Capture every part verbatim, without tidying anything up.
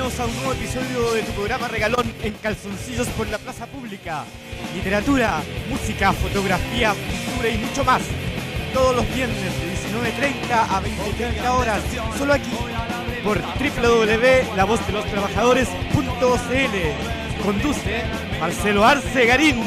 bienvenidos a un nuevo episodio de tu programa regalón En Calzoncillos por la Plaza Pública. Literatura, música, fotografía, cultura y mucho más. Todos los viernes de diecinueve treinta a veinte treinta horas, solo aquí, por doble u doble u doble u punto la voz de los trabajadores punto c l. Conduce Marcelo Arce Garín.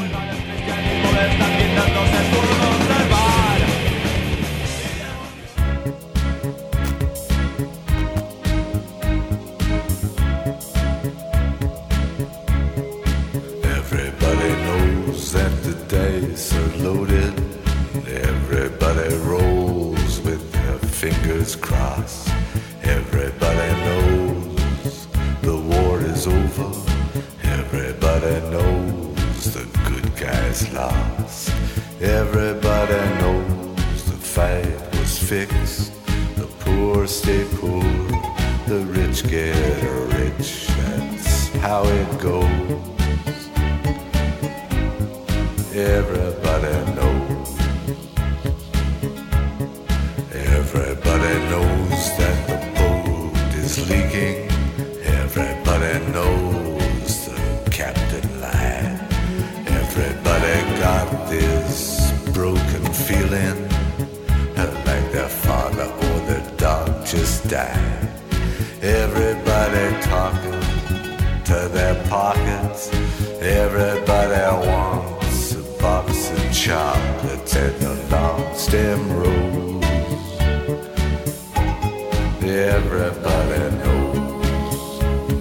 Loaded, everybody rolls with their fingers crossed. Everybody knows the war is over. Everybody knows the good guys lost. Everybody knows the fight was fixed. The poor stay poor, the rich get rich. That's how it goes. Everybody knows. Everybody knows that the boat is leaking. Everybody knows the captain lied. Everybody got this broken feeling like their father or their dog just died. Everybody talking to their pockets. Everybody wants box of chocolates and a long stem rose. Everybody knows.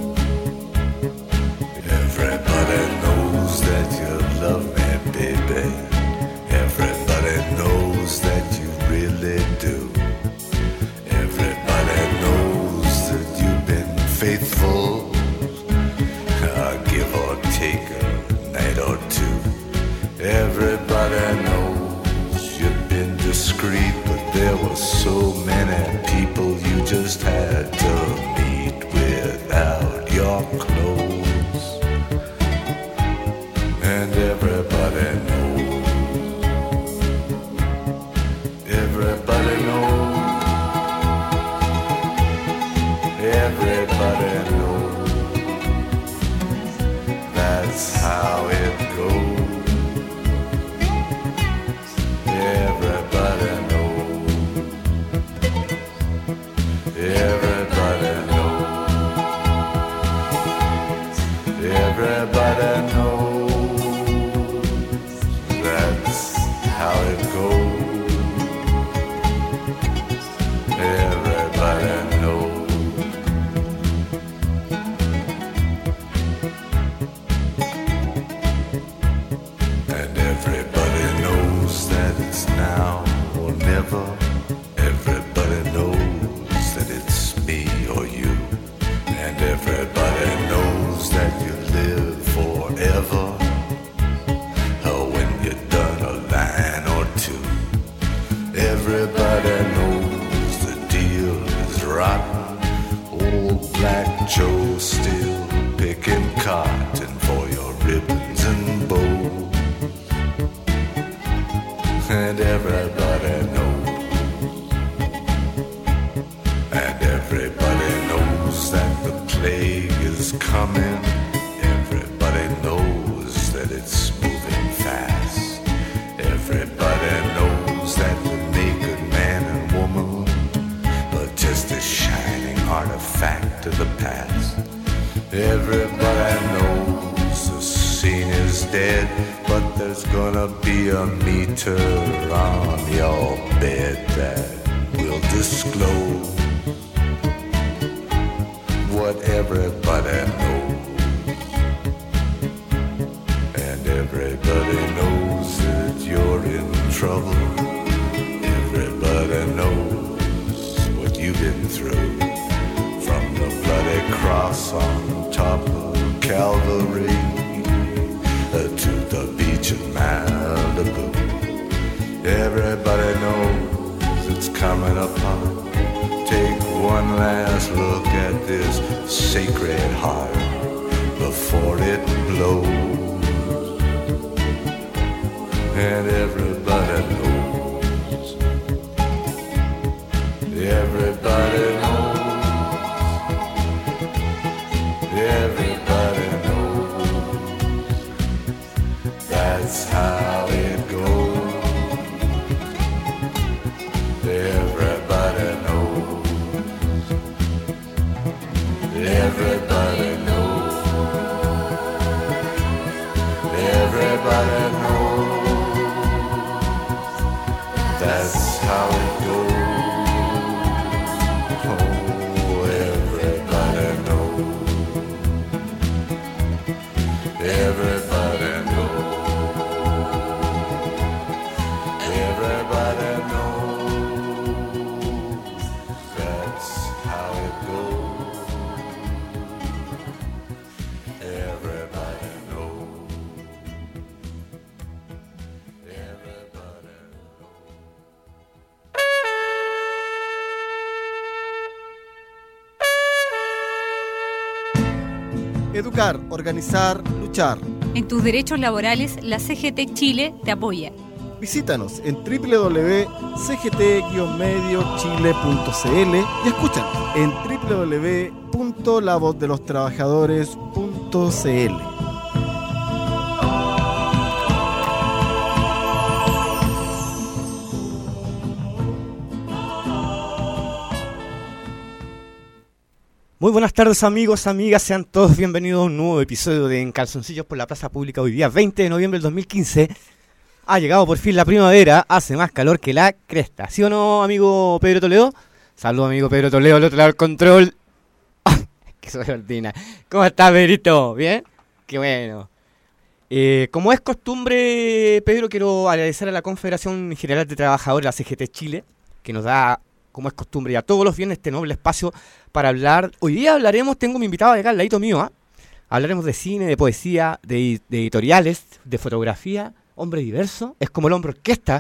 Everybody knows that you love me, baby. Everybody knows that you really do. Everybody knows that you've been faithful, uh, give or take a night or two. Everybody knows you've been discreet, but there were so many people you just had to meet without your clothes. And everybody knows. Everybody knows. Everybody knows. That's how it goes. Everybody knows. Everybody knows. Everybody knows. That's how it goes. Everybody knows. And everybody knows that it's now or never. Everybody knows that it's me or you. And everybody knows that you live forever. Oh, when you're done a line or two. Everybody knows the deal is rotten. Old Black Joe still picking cotton for your ribbons and bows. And everybody knows. And everybody knows that the plague is coming. Everybody knows that it's moving fast. Everybody knows that the naked man and woman are just a shining artifact of the past. Everybody knows the scene is dead, but there's gonna be a meter on your bed that will disclose what everybody knows. And everybody knows that you're in trouble. Everybody knows what you've been through. From the bloody cross on top of Calvary to the beach of Malibu. Everybody knows it's coming upon. Take one last look at this sacred heart before it blows. And everybody knows. Everybody knows. Educar, organizar, luchar. En tus derechos laborales, la C G T Chile te apoya. Visítanos en doble u doble u doble u punto c g t guion medio chile punto c l y escúchanos en doble u doble u doble u punto la voz de los trabajadores punto c l. Muy buenas tardes, amigos, amigas, sean todos bienvenidos a un nuevo episodio de En Calzoncillos por la Plaza Pública. Hoy día veinte de noviembre del dos mil quince ha llegado por fin la primavera, hace más calor que la cresta, ¿sí o no, amigo Pedro Toledo? Saludos, amigo Pedro Toledo, al otro lado del control. ¡Qué sobreordina! ¿Cómo estás, Pedrito? ¿Bien? ¡Qué bueno! Eh, como es costumbre, Pedro, quiero agradecer a la Confederación General de Trabajadores, la C G T Chile, que nos da, como es costumbre, ya todos los viernes este noble espacio para hablar. Hoy día hablaremos, tengo mi invitado de acá al ladito mío, ¿eh? Hablaremos de cine, de poesía, de, de editoriales, de fotografía, hombre diverso, es como el hombre orquesta.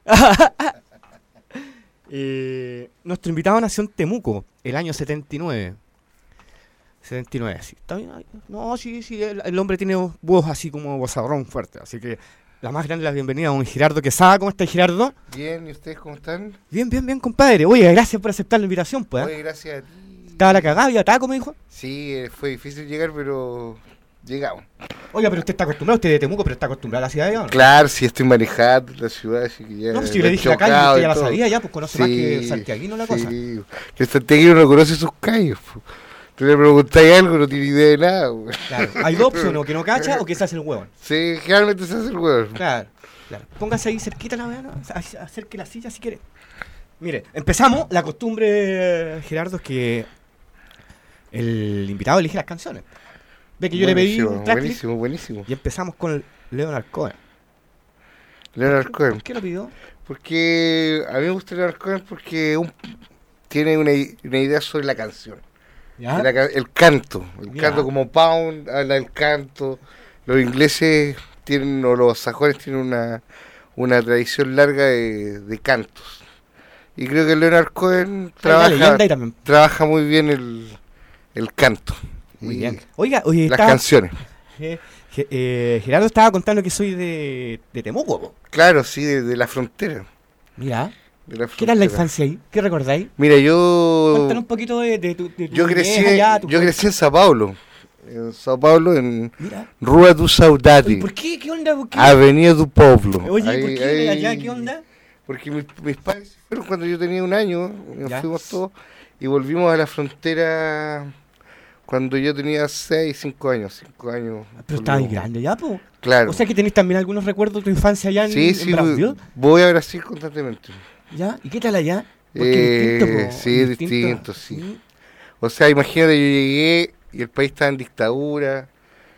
eh, nuestro invitado nació en Temuco, el año setenta y nueve. setenta y nueve, sí. ¿Está bien? No, sí, sí, el, el hombre tiene voz así como vozarrón fuerte, así que la más grande de las bienvenidas a un Gerardo Quesada. ¿Cómo está, Gerardo? Bien, ¿y ustedes cómo están? Bien, bien, bien, compadre. Oye, gracias por aceptar la invitación, pues. ¿eh? Oye, gracias a ti. Estaba la cagada y ataco, me dijo. Sí, eh, fue difícil llegar, pero llegamos. Oiga, pero usted está acostumbrado, usted es de Temuco, pero está acostumbrado a la ciudad de ¿no? Claro, sí, estoy manejando la ciudad, así que ya... No, pues si yo le dije la calle, usted ya la sabía, ya, pues conoce sí, más que santiaguino la sí. cosa. Sí, que el santiaguino no conoce sus calles, pues. Tú le preguntáis algo, no tiene idea de nada, pues. Claro, hay dos opciones, o que no cacha o que se hace el hueón. Sí, generalmente se hace el hueón. Claro, claro. Póngase ahí cerquita la weá, ¿no? Acerque la silla si quiere. Mire, empezamos. La costumbre, Gerardo, es que el invitado elige las canciones. Ve que yo buenísimo, le pedí un tracklist. Buenísimo, buenísimo. Y empezamos con Leonard Cohen. Leonard Cohen. ¿Por qué lo pidió? Porque a mí me gusta Leonard Cohen porque un, tiene una, una idea sobre la canción. ¿Ya? La, el canto, el Mira. canto como Pound habla del canto. Los ingleses tienen, o los sajones tienen una, una tradición larga de, de cantos. Y creo que Leonard Cohen trabaja, trabaja muy bien el, el canto. Muy bien. Oiga, oye, las estaba, canciones. Eh, eh, Gerardo estaba contando que soy de, de Temuco, ¿no? Claro, sí, de, de la frontera. Mira. De la ¿Qué tal la infancia ahí? ¿Qué recordáis? Mira, yo... Cuéntanos un poquito de, de tu, de tu yo crecí, allá, tu yo crecí en Sao Paulo. En Sao Paulo, en Mira. Rua do Saudade. ¿Por qué? ¿Qué onda? ¿Por qué? Avenida do Pueblo. Oye, ahí, ¿por qué ahí, allá? ¿Qué onda? Porque mis, mis padres se fueron cuando yo tenía un año, nos ¿Ya? fuimos todos y volvimos a la frontera cuando yo tenía seis, cinco años. cinco años. Pero estabas grande ya, po. Claro. O sea que tenés también algunos recuerdos de tu infancia allá en, sí, en sí, Brasil. voy, voy a Brasil constantemente. ¿Ya? ¿Y qué tal allá? Porque eh, distinto, po. Sí, distinto, distinto sí. sí. O sea, imagínate, yo llegué y el país estaba en dictadura,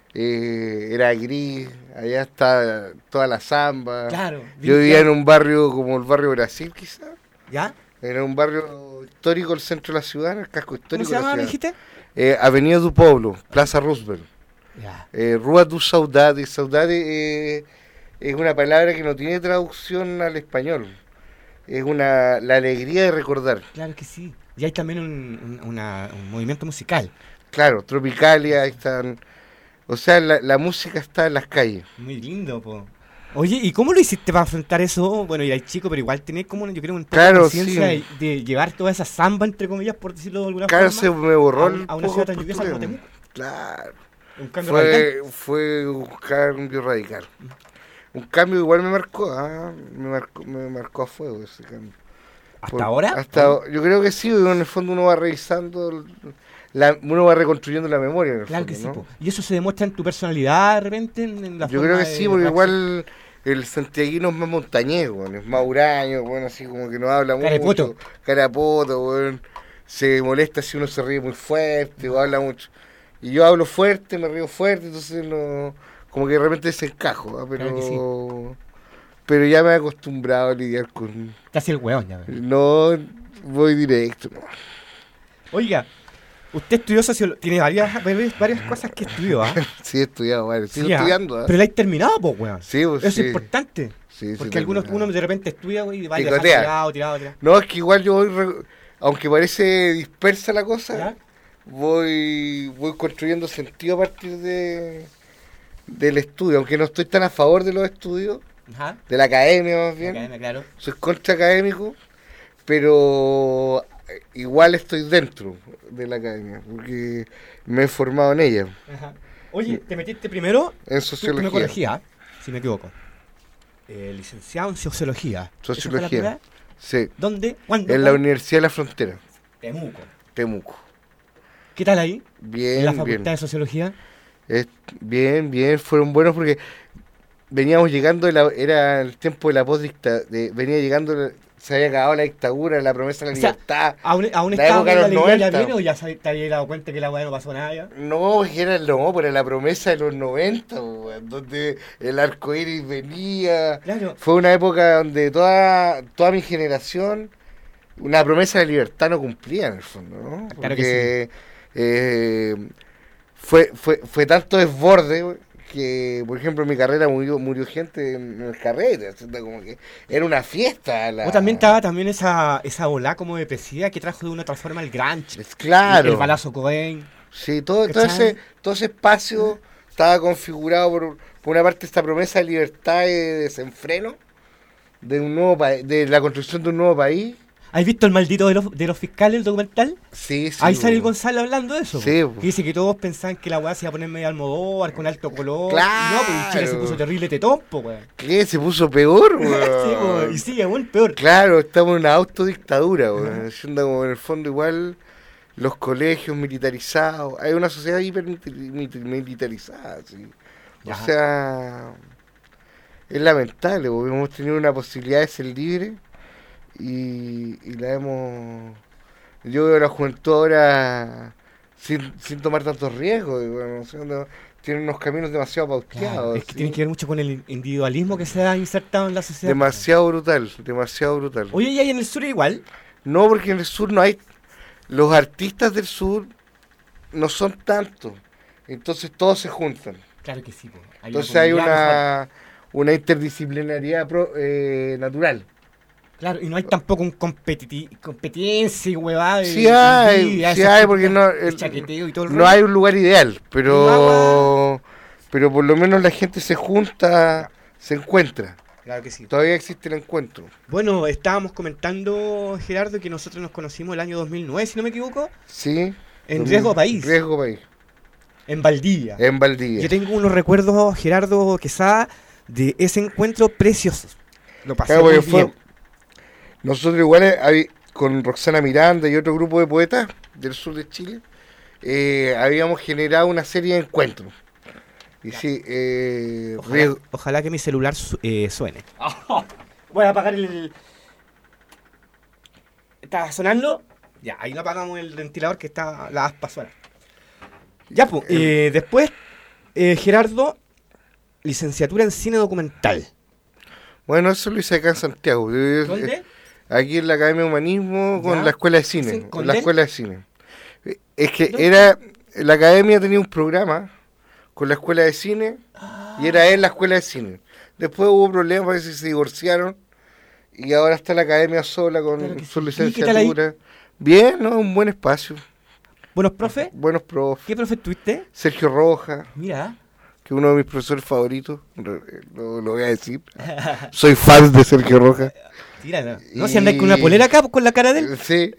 eh, era gris, allá está toda la samba. Claro. Yo vivía en un barrio como el barrio Brasil, quizás. ¿Ya? Era un barrio histórico, el centro de la ciudad, el casco histórico. ¿Cómo se llama, de la dijiste? Eh, Avenida do Pueblo, Plaza Roosevelt. Ya. Eh, Rua do Saudade. Saudade eh, es una palabra que no tiene traducción al español. Es una la alegría de recordar. Claro que sí. Y hay también un, un, una, un movimiento musical. Claro, Tropicalia, ahí están. O sea, la, la música está en las calles. Muy lindo, po. Oye, ¿y cómo lo hiciste para afrontar eso? Bueno, y hay chico, pero igual tenés como, yo creo, un poco claro, de conciencia sí. de, de llevar toda esa samba, entre comillas, por decirlo de alguna claro, forma. Claro, se me borró a, el a una ciudad tan lluviosa como Temuco. Claro. Un cambio fue, radical. Fue un cambio radical. Un cambio igual me marcó, ¿ah? me marcó, me marcó a fuego ese cambio. ¿Hasta Por, ahora? Hasta, yo creo que sí, en el fondo uno va revisando, la, uno va reconstruyendo la memoria. En el claro fondo, que sí, ¿no? po. ¿Y eso se demuestra en tu personalidad de repente? En, en la yo forma creo que de, sí, porque igual el santiaguino es más montañés, bueno, es más huraño, bueno, así como que no habla mucho. Carapoto. Carapoto, bueno, se molesta si uno se ríe muy fuerte o habla mucho. Y yo hablo fuerte, me río fuerte, entonces no, como que de repente desencajo, ¿eh? Pero... Claro que sí. Pero ya me he acostumbrado a lidiar con... Casi el hueón ya. No, voy directo. No. Oiga, usted estudió sociología, tiene varias, varias, varias cosas que estudió, ¿ah? ¿eh? Sí, he estudiado, vale. Sigo sí, estudiando. ¿eh? Pero la he terminado, pues, weón. Sí, pues Eso sí. es importante. Sí, porque sí, algunos, terminado. uno de repente estudia, güey, y va Picotea. tirado, tirado, tirado. No, es que igual yo voy, re... aunque parece dispersa la cosa, ¿Ya? voy voy construyendo sentido a partir de del estudio, aunque no estoy tan a favor de los estudios, Ajá. de la academia más bien. Academia, claro. Soy contra académico, pero igual estoy dentro de la academia, porque me he formado en ella, Ajá. Oye, te metiste primero. en Tú sociología. me corregía, si me equivoco. Eh, licenciado en sociología. ¿Esa fue la Sociología. primera? Sí, ¿Dónde? ¿Cuándo? en la ¿Cuándo? Universidad de la Frontera, Temuco. Temuco. ¿Qué tal ahí? Bien, en la bien. facultad de sociología. Es- bien, bien, fueron buenos porque veníamos llegando, de la, era el tiempo de la postdicta, de, venía llegando, se había acabado la dictadura, la promesa de la O sea, libertad. ¿Aún, aún La estábamos época en de la los alegría ya noventa. bien o ya se- te habías dado cuenta que la weá no pasó nada ya? No, porque era, no, pero era la promesa de los noventa, po, weón, donde el arco iris venía. Claro. Fue una época donde toda, toda mi generación, una promesa de libertad no cumplía en el fondo, ¿no? Claro que Porque, eh, fue, fue, fue tanto desborde, güey, que, por ejemplo, en mi carrera murió, murió gente en el carrete, ¿cierto? Como que era una fiesta. La... O también estaba también esa, esa ola como depresiva que trajo de una otra forma el grunge. Es claro. El balazo Cobain. Sí, todo, todo, ¿Cachai? ese, todo ese espacio estaba configurado por, por una parte esta promesa de libertad y de desenfreno, de un nuevo pa- de la construcción de un nuevo país. ¿Has visto el maldito de los, de los fiscales, el documental? Sí, sí. Ahí sale el bo. Gonzalo hablando de eso. Sí, po. po. Que dice que todos pensaban que la weá se iba a poner medio Almodóvar, con alto color. Claro. Y no, pues Chile se puso terrible tetón, po, weón. ¿Qué? Se puso peor, Sí, po, weón. y sigue aún peor. Claro, estamos en una autodictadura, weón. Siendo como en el fondo igual los colegios militarizados. Hay una sociedad hiper militarizada, sí. O Ajá. sea, es lamentable, porque hemos tenido una posibilidad de ser libres y, y la hemos... Yo veo a la juventud ahora sin, sin tomar tantos riesgos, y bueno, o sea, no- tienen unos caminos demasiado pauteados. Claro, es que ¿sí? tiene que ver mucho con el individualismo que se ha insertado en la sociedad. Demasiado brutal, demasiado brutal. Oye, y ahí en el sur igual. No, porque en el sur no hay... Los artistas del sur no son tantos, entonces todos se juntan. Claro que sí, po. Hay Entonces una hay comunidad una, una interdisciplinariedad pro- eh, natural. Claro, y no hay tampoco un competiti competencia y huevada. de- Sí hay, envidia, sí esas hay, porque críticas, no, el el- chaqueteo y todo el No rollo. hay un lugar ideal, pero No, pero por lo menos la gente se junta, se encuentra. Claro que sí. Todavía existe el encuentro. Bueno, estábamos comentando, Gerardo, que nosotros nos conocimos el año dos mil nueve, si no me equivoco, ¿Sí? en Riesgo País, Riesgo País. en Valdivia. En Valdivia. Yo tengo unos recuerdos, Gerardo Quesada, de ese encuentro precioso. Lo pasé Claro, muy porque fue- bien. Nosotros igual eh, habi- con Roxana Miranda y otro grupo de poetas del sur de Chile, eh, habíamos generado una serie de encuentros. Y sí, eh, Ojalá, Riesgo- ojalá que mi celular su- eh, suene. Voy a apagar el... ¿Está sonando? Ya, ahí no apagamos el ventilador que está la aspa suena. Ya, pues, eh, después, eh, Gerardo, licenciatura en cine documental. Bueno, eso lo hice acá en Santiago. Yo- ¿Dónde? Aquí en la Academia de Humanismo con Ya. la Escuela de Cine. ¿Sí? ¿Con Con la él? Escuela de Cine. Eh, Es que ¿Dónde? era... La Academia tenía un programa con la Escuela de Cine y era él la Escuela de Cine. Después hubo problemas, parece que se divorciaron y ahora está la Academia sola con Claro que su sí. ¿Y qué tal ahí? licenciatura. Bien, ¿no? Un buen espacio. Buenos profes. Buenos profes. ¿Qué profe tuviste? Sergio Roja, Mira. que es uno de mis profesores favoritos, lo, lo- lo voy a decir. Soy fan de Sergio Roja. Tira, no. No, si andáis con una polera acá con la cara de él. Sí.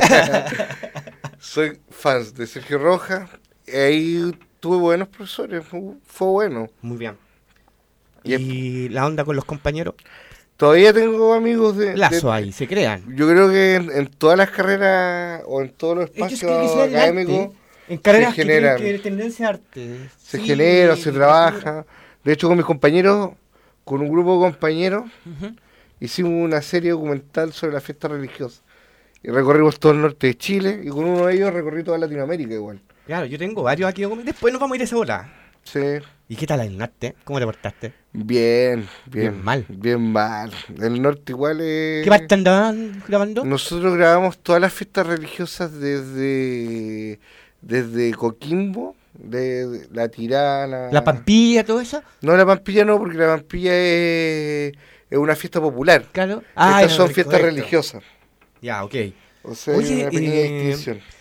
Soy fan de Sergio Roja. Y ahí tuve buenos profesores, fu- fue bueno. Muy bien. Y- Y la onda con los compañeros. Todavía tengo amigos de... Lazo de- ahí, se crean. Yo creo que en, en todas las carreras o en todos los Ellos creen espacios que sea el académicos arte. En carreras se que tienen generan. que tendencia a arte. se Sí, genera, se literatura. trabaja. De hecho, con mis compañeros, con un grupo de compañeros, Ujú. hicimos una serie documental sobre la fiesta religiosa. Y recorrimos todo el norte de Chile y con uno de ellos recorrí toda Latinoamérica igual. Claro, yo tengo varios aquí. Después nos vamos a ir a esa hora. Sí, ¿Y qué tal el norte? ¿Cómo te portaste? bien, bien. Bien mal. Bien mal. El norte igual es... ¿Qué parte andaban grabando? Nosotros grabamos todas las fiestas religiosas desde, desde Coquimbo, de, de La Tirana. ¿La Pampilla, todo eso? No, la Pampilla no, porque la Pampilla es, es una fiesta popular. Claro. Estas ya, son fiestas correcto. religiosas. Ya, ok. O sea, Oye, hay una pequeña eh, distinción.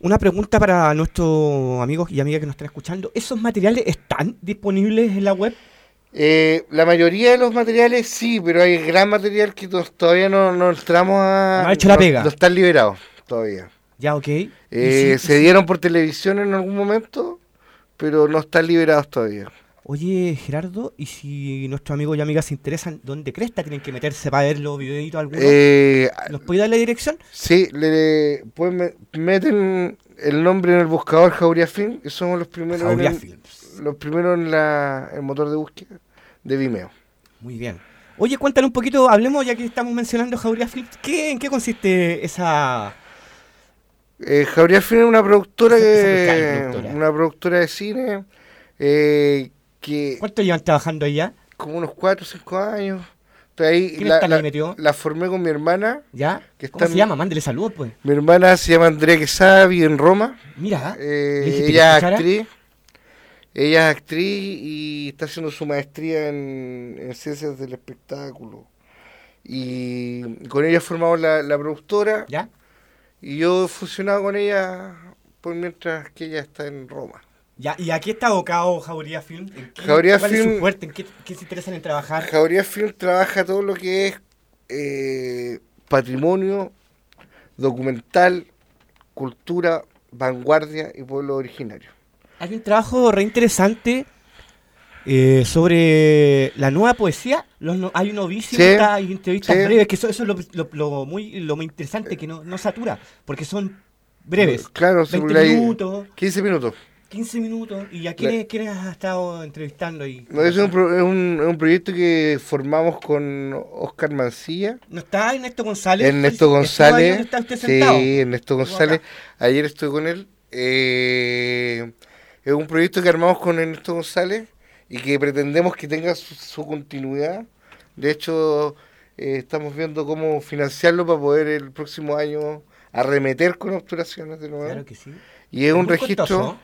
una pregunta para nuestros amigos y amigas que nos están escuchando. ¿Esos materiales están disponibles en la web? Eh, la mayoría de los materiales sí, pero hay gran material que to- todavía no, no entramos a... No ha hecho la pega. No están liberados todavía. Ya, ok. Eh, Y sí, se y sí. dieron por televisión en algún momento, pero no están liberados todavía. Oye, Gerardo, ¿y si nuestros amigos y amigas se interesan, dónde cresta tienen que meterse para ver los videitos algunos? Eh, ¿Nos puede dar la dirección? sí, le, pues me- meten el nombre en el buscador Jauría Film, que somos los primeros, Jauría en, Films. los primeros en la, el motor de búsqueda de Vimeo. Muy bien. Oye, cuéntanos un poquito, hablemos ya que estamos mencionando Jauría Films. ¿Qué, ¿En qué consiste esa...? Eh, Jauría Film es una productora Esa- que esa productora. una productora de cine eh, que ¿Cuánto llevan trabajando ahí ya? como unos cuatro o cinco años. Estoy ahí, ¿Quién la, está la- ahí metido? la formé con mi hermana. ¿Ya? Que ¿Cómo están- se llama? Mándele saludos, pues. Mi hermana se llama Andrea Quesada, vive en Roma. Mira, Eh, ¿le dijiste que ella es escuchara? actriz. Ella es actriz y está haciendo su maestría en, en ciencias del espectáculo. Y con ella formamos la, la productora. ¿Ya? Y yo he funcionado con ella por mientras que ella está en Roma. Ya, ¿y aquí está abocado Jauría Film? ¿En qué, Jauría ¿Cuál es Film- su fuerte? ¿En qué, qué se interesan en trabajar? Jauría Film trabaja todo lo que es eh, patrimonio, documental, cultura, vanguardia y pueblo originario. Hay un trabajo re interesante eh, sobre la nueva poesía. Los no- hay novísimos, Sí, hay entrevistas sí. breves, que eso, eso es lo, lo- lo muy, lo muy interesante, que no, no satura, porque son breves. Claro, sí, veinte porque hay minutos, quince minutos. quince minutos. ¿Y a quiénes, quiénes has estado entrevistando? Y, No, es, un, pro- es, un, es un proyecto que formamos con Oscar Mancilla. ¿No está Ernesto González? Ernesto ¿Estuvo ahí González. donde está usted sentado? Sí, Ernesto Estuvo González. acá. Ayer estuve con él. Eh, es un proyecto que armamos con Ernesto González y que pretendemos que tenga su, su continuidad. De hecho, eh, estamos viendo cómo financiarlo para poder el próximo año arremeter con obturaciones de nuevo. Claro que sí. Y es un muy registro... costoso.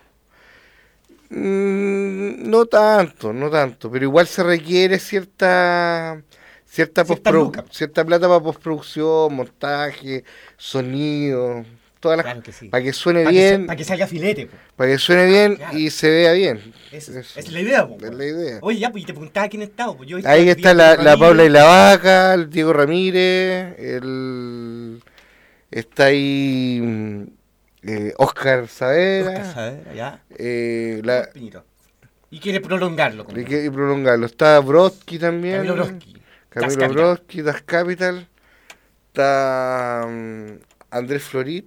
Mm, no tanto, no tanto, pero igual se requiere cierta cierta, Cierta postprodu- luca. cierta plata para postproducción, montaje, sonido, todas las Claro que sí. para que suene Para que, bien, sa- pa' que salga filete. Po. para que suene bien Claro. y se vea bien. Eso, Eso. es la idea. Po, Es la idea. Oye, ya, pues y te preguntaba quién estaba. Pues yo he visto Ahí el está video la, de la Ramírez. Paula y la Vaca, el Diego Ramírez, el está ahí mm, eh, Oscar Saavedra, Oscar Saavedra, ya. eh, la, Piñito. Y quiere prolongarlo. Como y que- y prolongarlo. Está Brodsky también. Camilo Brodsky. Das Camilo Capital. Brodsky, Das Capital. Está mm, Andrés Florit.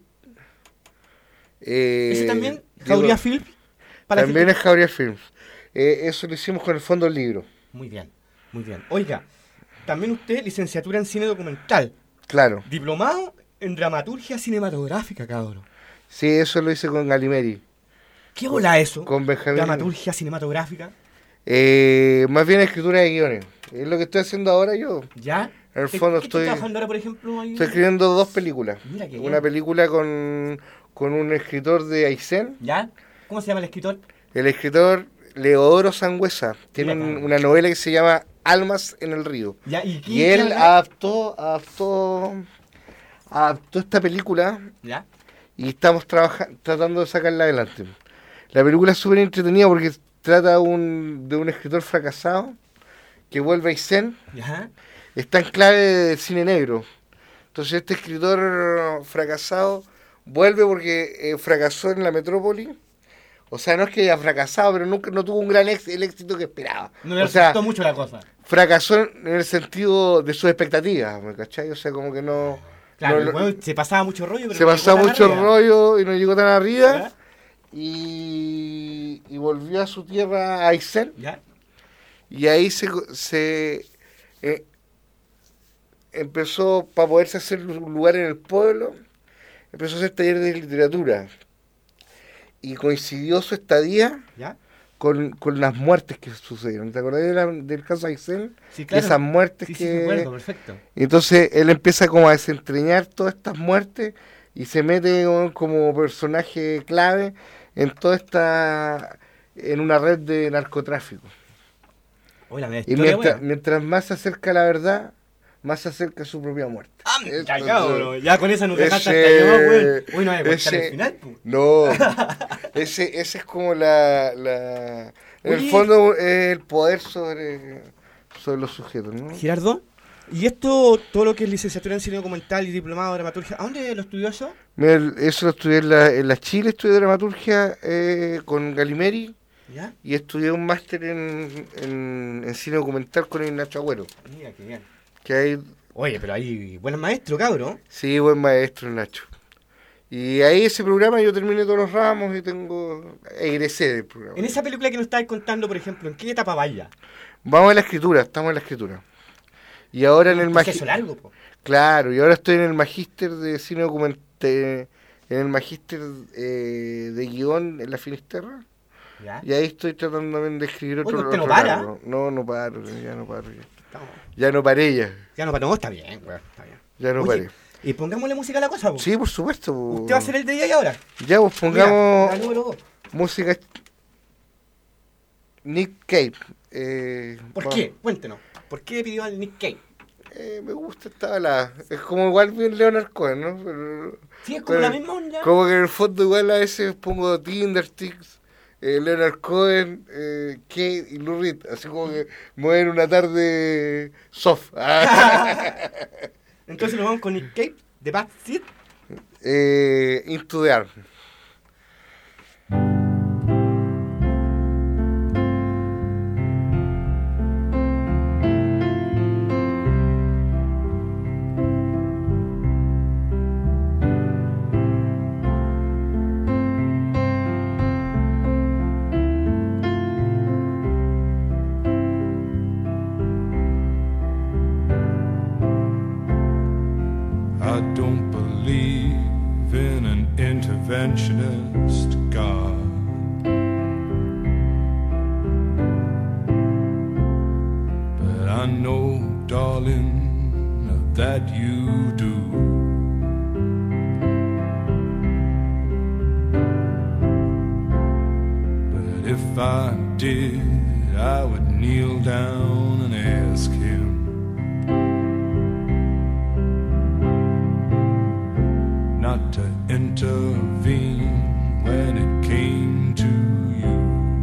Eh, Ese también, Diego- Jauría Film. Para También que- es Jauría Films. Eh, eso lo hicimos con el fondo del libro. Muy bien, muy bien. Oiga, también usted, licenciatura en cine documental. Claro. Diplomado en dramaturgia cinematográfica, cabrón. Sí, eso lo hice con Galimeri. ¿Qué bola eso? Con Benjamín. Dramaturgia cinematográfica. Eh, más bien escritura de guiones. Es lo que estoy haciendo ahora yo. ¿Ya? En el ¿Qué- fondo qué estoy- trabajando ahora, por ejemplo? ahí? Estoy escribiendo dos películas. Mira qué bien. Una película con, con un escritor de Aysén. ¿Ya? ¿Cómo se llama el escritor? El escritor Leodoro Sangüesa tiene Mira, un- cabrón. una novela que se llama Almas en el río. ¿Ya? ¿Y, Y él adaptó, adaptó, adaptó esta película ¿Ya? y estamos trabaja- tratando de sacarla adelante. La película es súper entretenida porque trata un, de un escritor fracasado que vuelve a Aysén. ¿Ya? Está en clave del cine negro. Entonces este escritor fracasado vuelve porque eh, fracasó en la metrópoli. O sea, no es que haya fracasado, pero nunca no tuvo un gran ex- el éxito que esperaba. No le o sea, gustó mucho la cosa. fracasó en el sentido de sus expectativas, ¿me cachai? O sea, como que no... Claro, no- el no- huevo se pasaba mucho rollo, pero se no pasaba llegó tan mucho arriba. rollo y no llegó tan arriba. ¿Ya? Y, y volvió a su tierra, a Aysén. ¿Ya? Y ahí se, se eh, empezó, para poderse hacer un lugar en el pueblo, empezó a hacer talleres de literatura. Y coincidió su estadía ¿Ya? con, con las muertes que sucedieron. ¿Te acordás de la- del caso Aysén? Sí, De claro. esas muertes Sí, que... sí, me acuerdo, perfecto. Y entonces él empieza como a desentrañar todas estas muertes y se mete como, como personaje clave en toda esta... en una red de narcotráfico. Oye, la media Y historia, mientras, buena. mientras más se acerca a la verdad, más se acerca a su propia muerte. Ah, Esto, ya, cabrón, ya con esa nos dejaste ese- hasta yo, weón. Uy, no voy a contar ese- el final, pues. No, ese, ese es como la... la en Oye. el fondo es el poder sobre, sobre los sujetos, ¿no? Gerardo, ¿y esto, todo lo que es licenciatura en cine documental y diplomado de dramaturgia, ¿a dónde lo estudió eso? Mira, el- eso lo estudié en la, en la Chile, estudié dramaturgia eh, con Galimeri ¿Ya? y estudié un máster en, en, en cine documental con el Nacho Agüero. Mira, qué bien. Que hay, Oye, pero ahí, buen maestro, cabrón. sí, buen maestro el Nacho. Y ahí ese programa yo terminé todos los ramos y tengo, egresé del programa. En esa película que nos estabas contando, por ejemplo, ¿en qué etapa vaya? Vamos a la escritura, estamos en la escritura. Y ahora en el Un proceso magíster. largo, po. Claro, y ahora estoy en el magíster de cine documental, en el magíster eh, de guión en la Finisterra. ¿Ya? Y ahí estoy tratando también de escribir otro. Oye, ¿usted no otro para? largo. No, no paro, ya no paro. Ya, No, ya no paré ya, ya no, no, está bien, weón, está bien. ya no Oye, paré. y pongámosle música a la cosa, po. Sí, por supuesto. po. Usted va a ser el de día y ahora. Ya, pues pongamos Mira, la número dos. música Nick Cave. Eh, ¿Por va- qué? Cuéntenos. ¿Por qué pidió al Nick Cave? Eh, me gusta esta balada. Es como igual bien Leonard Cohen, ¿no? Pero, Sí, es como pero la misma onda. como que en el fondo igual a veces pongo Tindersticks, eh, Leonard Cohen, eh, Kate y Lou Reed. Así como que me voy en una tarde soft. Ah. Entonces nos vamos con Nick Cave, de Bad Seed. eh, Into the Arm. I don't believe in an interventionist God. But I know, darling, that you do. But if I did, I would kneel down and ask him not to intervene when it came to you.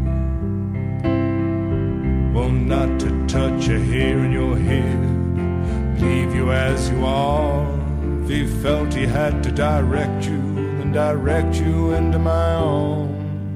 Well, not to touch a hair in your head, leave you as you are. If he felt he had to direct you, then direct you into my arms.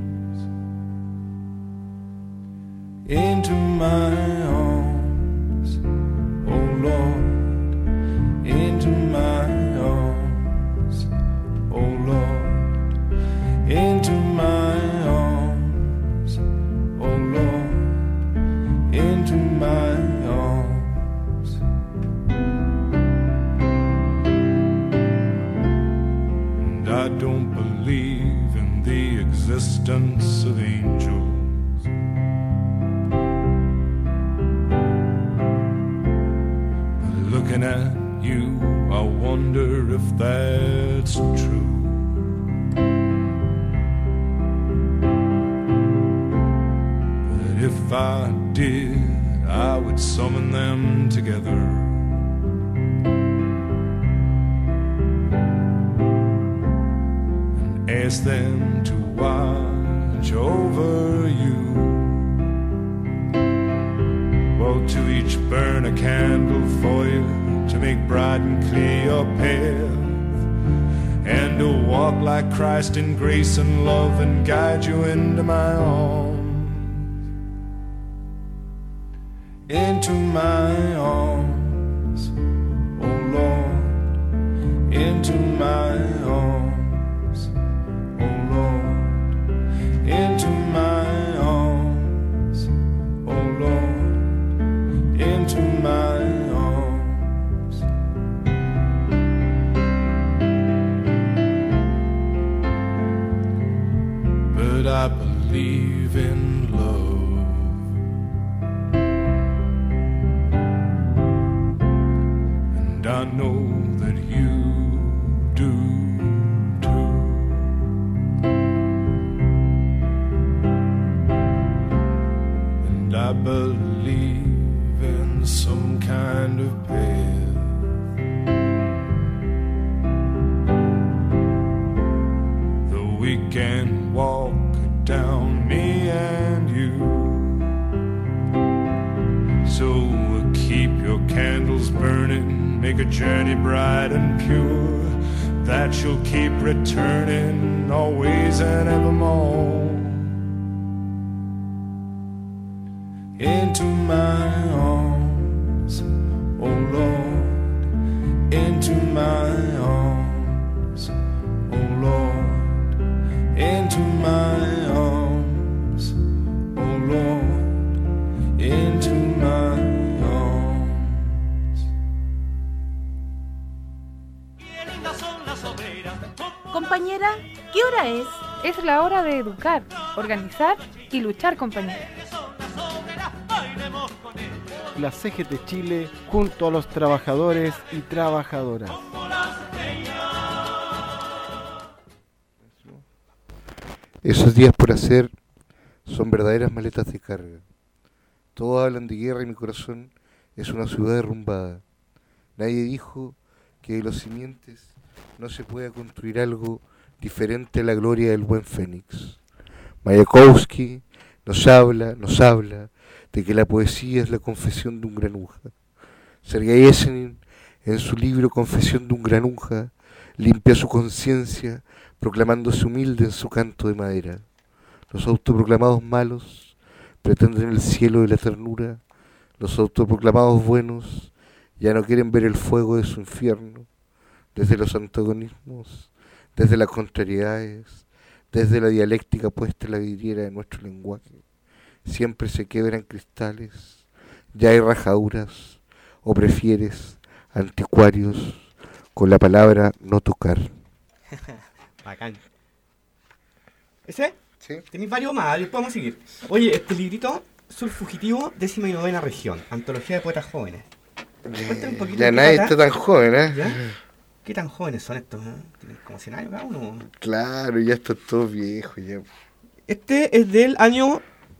Into my arms, oh Lord, into my arms. Oh Lord, into my arms. Oh Lord, into my arms. And I don't believe in the existence of angels. But looking at you, I wonder if that's true. But if I did, I would summon them together. And ask them to watch over you. Well, to each burn a candle for you, to make bright and clear your path, and to walk like Christ in grace and love and guide you into my arms. Into my arms, oh Lord, into my arms, oh Lord, into my arms, oh Lord, into my arms. But I believe in love. And I know that you do too. And I believe in some kind of path we can walk down, me and you. So keep your candles burning, make a journey bright and pure, that you'll keep returning always and evermore. Into my arms, oh Lord, into my arms, oh Lord, into my arms, oh Lord, into my arms. Compañera, ¿qué hora es? Es la hora de educar, organizar y luchar, compañera. La C G T Chile junto a los trabajadores y trabajadoras. Esos días por hacer son verdaderas maletas de carga. Todos hablan de guerra y mi corazón es una ciudad derrumbada. Nadie dijo que de los simientes no se pueda construir algo diferente a la gloria del buen Fénix. Mayakovsky nos habla, nos habla de que la poesía es la confesión de un granuja. Sergei Yesenin, en su libro Confesión de un granuja, limpia su conciencia proclamándose humilde en su canto de madera. Los autoproclamados malos pretenden el cielo de la ternura, los autoproclamados buenos ya no quieren ver el fuego de su infierno. Desde los antagonismos, desde las contrariedades, desde la dialéctica puesta en la vidriera de nuestro lenguaje, siempre se quebran cristales, ya hay rajaduras, o prefieres anticuarios con la palabra no tocar. Bacán. ¿Ese? ¿Sí? Tenéis varios más, les podemos seguir. Oye, este librito, Sur Fugitivo, décima y novena región, antología de poetas jóvenes. Cuéntame un poquito. Ya qué nadie trata. está tan joven, ¿eh? ¿Ya? ¿Qué tan jóvenes son estos? ¿Eh? ¿Tienen como cien años cada uno? Claro, ya están todos viejos ya. Este es del año...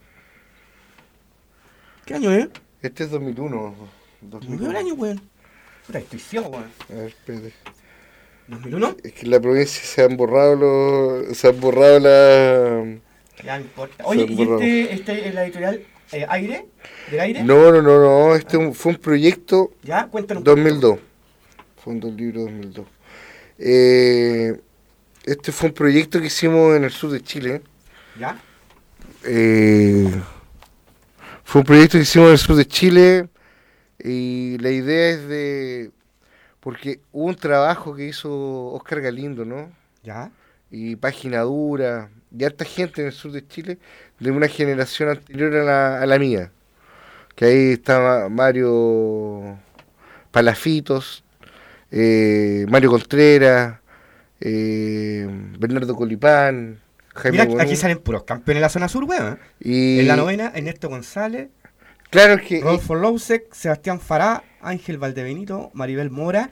¿Qué año es? Este es dos mil uno. ¿Me veo el año, weón? Puta, estoy ciego, weón. A ver, espérate. ¿dos mil uno? Es que en la provincia se han borrado los... Se han borrado la... Ya no importa. Oye, Se ¿y borró. este, este es la editorial eh, Aire? ¿Del Aire? No, no, no, no. Este un- fue un proyecto ¿Ya? Cuéntanos un dos poquito. mil dos. Fue un libro dos mil dos. Eh, este fue un proyecto que hicimos en el sur de Chile. ¿Ya? Eh, fue un proyecto que hicimos en el sur de Chile y la idea es de... Porque hubo un trabajo que hizo Oscar Galindo, ¿no? ¿Ya? Y Página Dura, y harta gente en el sur de Chile de una generación anterior a la, a la mía. Que ahí estaba Mario Palafitos, eh, Mario Contreras, eh, Bernardo Colipán, Jaime Mira, Bonú. aquí salen puros campeones en la zona sur, weón. Y En la novena, Ernesto González, claro que Rodolfo Lousek, Sebastián Fará, Ángel Valdebenito, Maribel Mora,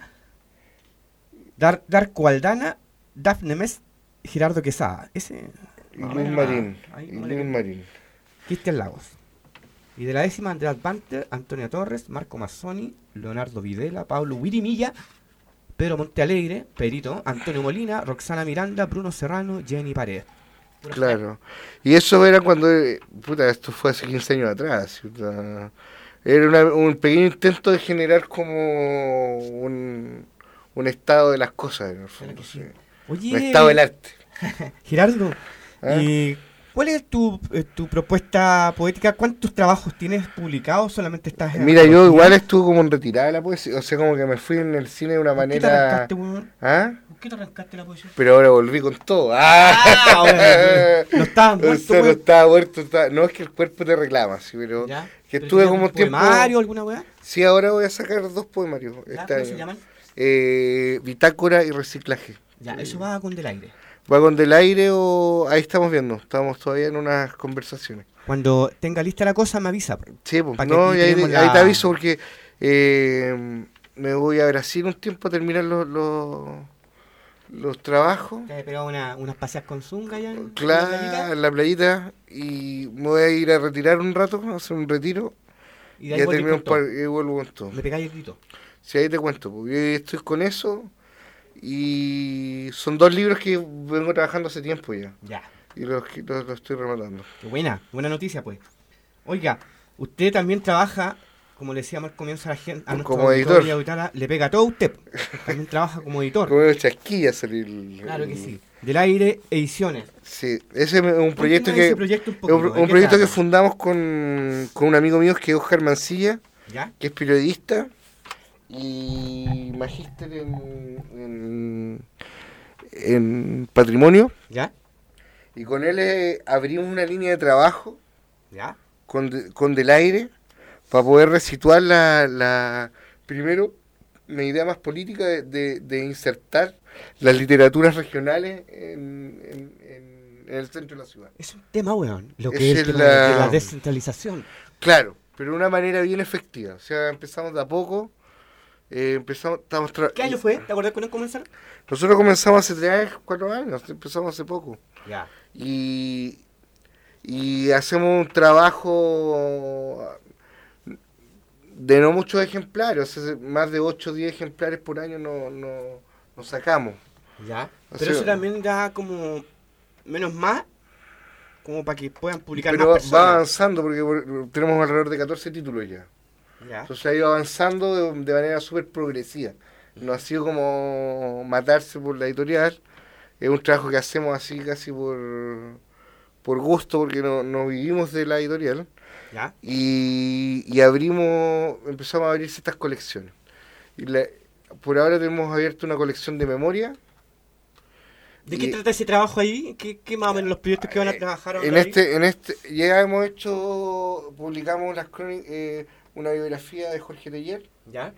Dar Darko Aldana, Dafne Mes, Gerardo Quesada. Ese... y Luis Marín, Ahí, y vale. Luis Marín. Cristian Lagos. Y de la décima, Andreas Banter, Antonia Torres, Marco Mazzoni, Leonardo Videla, Pablo Wirimilla, Pedro Montealegre, Perito, Antonio Molina, Roxana Miranda, Bruno Serrano, Jenny Paredes. Pura Claro. Y eso era cuando, eh, puta, esto fue hace quince años atrás. Puta. Era una- un pequeño intento de generar como un, un estado de las cosas, en el fondo. que sí. Sí. Oye, Un estado del arte. Gerardo, ¿Ah? ¿y cuál es tu, eh, tu propuesta poética? ¿Cuántos trabajos tienes publicados? ¿Solamente estás en Mira, yo antología? igual estuve como en retirada de la poesía, o sea, como que me fui en el cine de una ¿Por qué te manera... arrancaste, weón? ¿Ah? ¿Por qué te arrancaste la poesía? Pero ahora volví con todo. ¡Ah! Ah, bueno, bueno. No estabas O muerto, sea, no weón. estaba muerto, estaba- no es que el cuerpo te reclama, sí, pero ¿Ya? que ¿Pero estuve tienes como algún tiempo... poemario, alguna weá? Sí, ahora voy a sacar dos poemarios ¿Ya? este ¿Cómo año. se llaman? Eh, bitácora y reciclaje. Ya, eso va con Del Aire. ¿Va con Del Aire o...? Ahí estamos viendo, estamos todavía en unas conversaciones. Cuando tenga lista la cosa, me avisa. Sí, pues, Pa' que no, aquí y ahí, tenemos ahí la- te aviso porque eh, me voy a Brasil un tiempo a terminar los, los, los trabajos. ¿Te has pegado una, unas paseas con Zunga ya? en- en la Claro, playita? en la playita y me voy a ir a retirar un rato, a hacer un retiro Y y de ahí ya volvís termino con todo. un par- y vuelvo con todo. Me pegáis el grito. Si ahí te cuento, porque yo estoy con eso Y son dos libros que vengo trabajando hace tiempo ya. Ya. Y los, los, los estoy rematando. Qué buena, buena noticia, pues. Oiga, usted también trabaja, como le decíamos al comienzo a la gente, a nuestro como auditor editor. y auditora, le pega a todo usted. También trabaja como editor. Como una chasquilla salir. el- Claro que sí. Del Aire Ediciones. Sí, ese es un proyecto Cuéntenos que ese proyecto un es poquito, un, ¿de un qué proyecto que trata? fundamos con, con un amigo mío que es Oscar Mancilla, ¿Ya? que es periodista y magíster en, en, en patrimonio. ¿Ya? Y con él eh, abrimos una línea de trabajo ¿Ya? con, de- con Del Aire para poder resituar la, la primero una idea más política de, de, de insertar las literaturas regionales en, en, en- en el centro de la ciudad. Es un tema, weón. Lo Esa que es el es tema la- de la descentralización. Claro, pero de una manera bien efectiva. O sea, empezamos de a poco. eh, empezamos, estamos tra- ¿Qué año fue? ¿Te acuerdas cuando comenzaron? Nosotros comenzamos hace tres, cuatro años, empezamos hace poco. Ya. Y, y hacemos un trabajo de no muchos ejemplares, o sea, más de ocho o diez ejemplares por año no, no, no sacamos. ¿Ya? O Pero sea- eso también da como menos más, como para que puedan publicar Pero más va personas. avanzando porque por- tenemos alrededor de catorce títulos ya. ¿Ya? Entonces ha ido avanzando de, de manera súper progresiva. No ha sido como matarse por la editorial. Es un trabajo que hacemos así casi por, por gusto, porque no, no vivimos de la editorial. ¿Ya? Y, y abrimos, empezamos a abrir ciertas colecciones. Y la- por ahora tenemos abierto una colección de memoria. ¿De qué Y- trata ese trabajo ahí? ¿Qué, qué más o menos los proyectos que van a trabajar ahora En ahí? este, en este, ya hemos hecho, publicamos las crónicas, eh, una biografía de Jorge Teller, ¿Ya?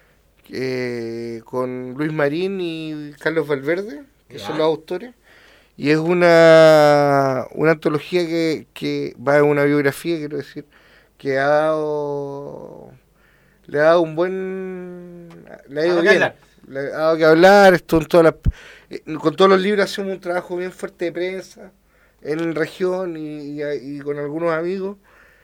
eh, con Luis Marín y Carlos Valverde, que Ya. son los autores. Y es una, una antología que, que va en una biografía, quiero decir, que ha dado, le ha dado un buen, le ha ido dado que bien, hablar. le ha dado que hablar, esto en todas las, eh, con todos los libros hacemos un trabajo bien fuerte de prensa en región y, y- y con algunos amigos,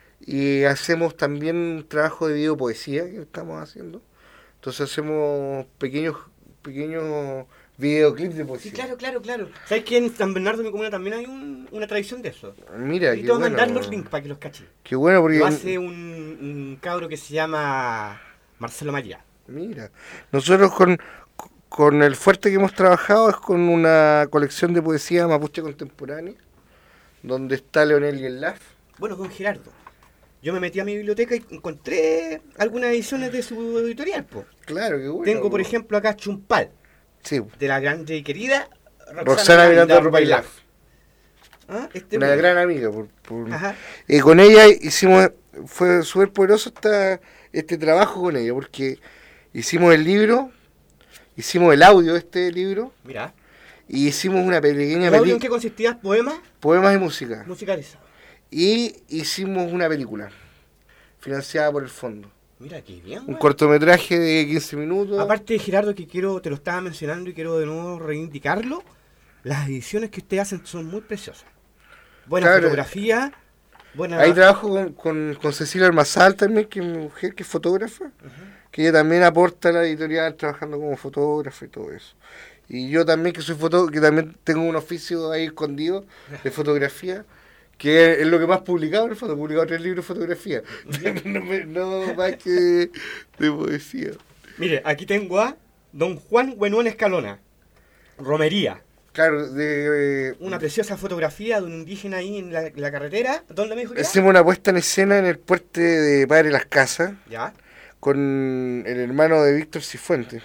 y hacemos también un trabajo de videopoesía que estamos haciendo. Entonces hacemos pequeños pequeños videoclips de poesía. Sí, claro, claro, claro. ¿Sabes que en San Bernardo, mi comuna, también hay un- una tradición de eso? Mira, Y qué te voy a bueno. mandar los links para que los caches. Qué bueno porque Lo hace un, un cabro que se llama Marcelo María. mira, nosotros con con el fuerte que hemos trabajado es con una colección de poesía mapuche contemporánea, donde está Leonel Guelaf. Bueno, don Gerardo, yo me metí a mi biblioteca y encontré algunas ediciones de su editorial, po. Claro, qué bueno. Tengo, por ejemplo, acá Chumpal, Sí, de la grande y querida Roxana Miranda Rupailaf. ¿Ah? Este una bueno. gran amiga. Por, por- Ajá. Eh, con ella hicimos, fue súper poderoso esta, este trabajo con ella, porque hicimos el libro, hicimos el audio de este libro, Mira. y hicimos una pequeña ¿El audio en película, qué consistía? ¿Poemas? poemas y música, Musicalizados. y hicimos una película, financiada por el fondo. Mira, qué bien, Un güey. cortometraje de quince minutos. Aparte, Gerardo, que quiero, te lo estaba mencionando y quiero de nuevo reivindicarlo, las ediciones que ustedes hacen son muy preciosas. Buena Claro. fotografía, buena... Ahí trabajo con, con, con Cecilia Almazal también, que es mi mujer, que es fotógrafa, que ella también aporta a la editorial trabajando como fotógrafa y todo eso. Y yo también, que soy fotógrafo, que también tengo un oficio ahí escondido de fotografía, que es lo que más publicado en el fondo, he publicado tres libros de fotografía, no, me- no más que de, de poesía. Mire, aquí tengo a don Juan Buenón Escalona, Romería. Claro, de, Una preciosa fotografía de un indígena ahí en la, la carretera. ¿Dónde me dijo que era? hicimos una puesta en escena en el puente de Padre Las Casas, Ya. con el hermano de Víctor Cifuentes.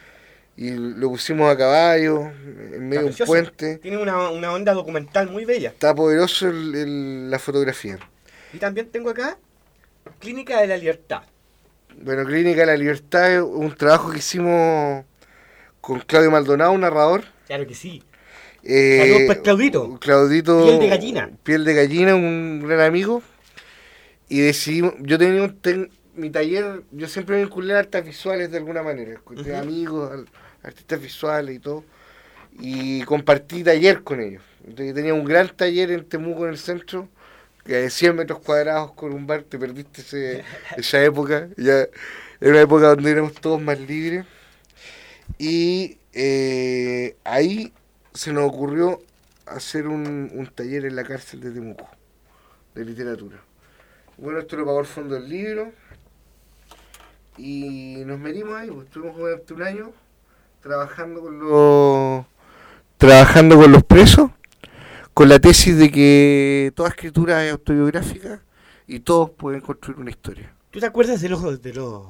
Y lo pusimos a caballo, en medio de un Precioso. puente. Tiene una, una onda documental muy bella. Está poderoso el- el- la fotografía. Y también tengo acá Clínica de la Libertad. Bueno, Clínica de la Libertad es un trabajo que hicimos con Claudio Maldonado, un narrador. Claro que sí. Eh, Saludos para Claudito. Claudito. Piel de gallina. Piel de gallina, un gran amigo. Y decidimos, yo tenía un ten- mi taller, yo siempre me vinculé a artes visuales de alguna manera, de Ujú. amigos, al- artistas visuales y todo. Y compartí taller con ellos. Entonces, yo tenía un gran taller en Temuco, en el centro, que de cien metros cuadrados con un bar, te perdiste ese- esa época. Ya era una época donde éramos todos más libres. Y eh, ahí se nos ocurrió hacer un, un taller en la cárcel de Temuco, de literatura. Bueno, esto lo pagó el Fondo del Libro y nos metimos ahí, pues estuvimos durante un año trabajando con los trabajando con los presos, con la tesis de que toda escritura es autobiográfica y todos pueden construir una historia. ¿Tú te acuerdas de los de los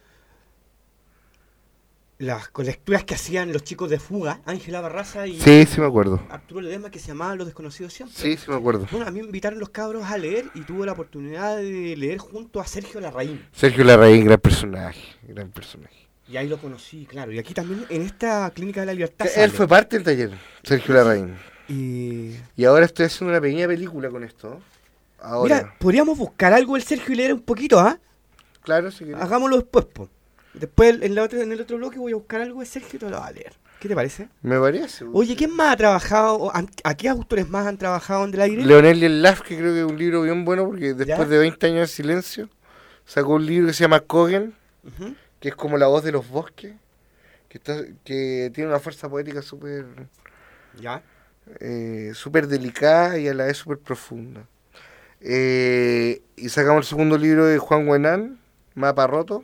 las lecturas que hacían los chicos de Fuga, Ángela Barraza y Sí, sí me acuerdo. Arturo Ledesma, que se llamaban Los Desconocidos Siempre? Sí, sí me acuerdo. Bueno, a mí me invitaron los cabros a leer y tuve la oportunidad de leer junto a Sergio Larraín. Sergio Larraín, gran personaje, gran personaje. Y ahí lo conocí, claro. Y aquí también en esta Clínica de la Libertad Él sale. fue parte del taller, Sergio Larraín. Y Y ahora estoy haciendo una pequeña película con esto. Ahora, mira, podríamos buscar algo del Sergio y leer un poquito, ¿ah? claro, si querés. Hagámoslo después, po. Después en, la otra, en el otro bloque voy a buscar algo de Sergio y te lo voy a leer. ¿Qué te parece? Me parece. Oye, ¿quién más ha trabajado? ¿A, a qué autores más han trabajado en Del Aire? Leonel y el Laf, que creo que es un libro bien bueno porque después ¿Ya? de veinte años de silencio sacó un libro que se llama Kogen, Ujú. que es como la voz de los bosques, que está, que tiene una fuerza poética súper Ya. eh, súper delicada y a la vez súper profunda. Eh, y sacamos el segundo libro de Juan Guenán, Mapa Roto,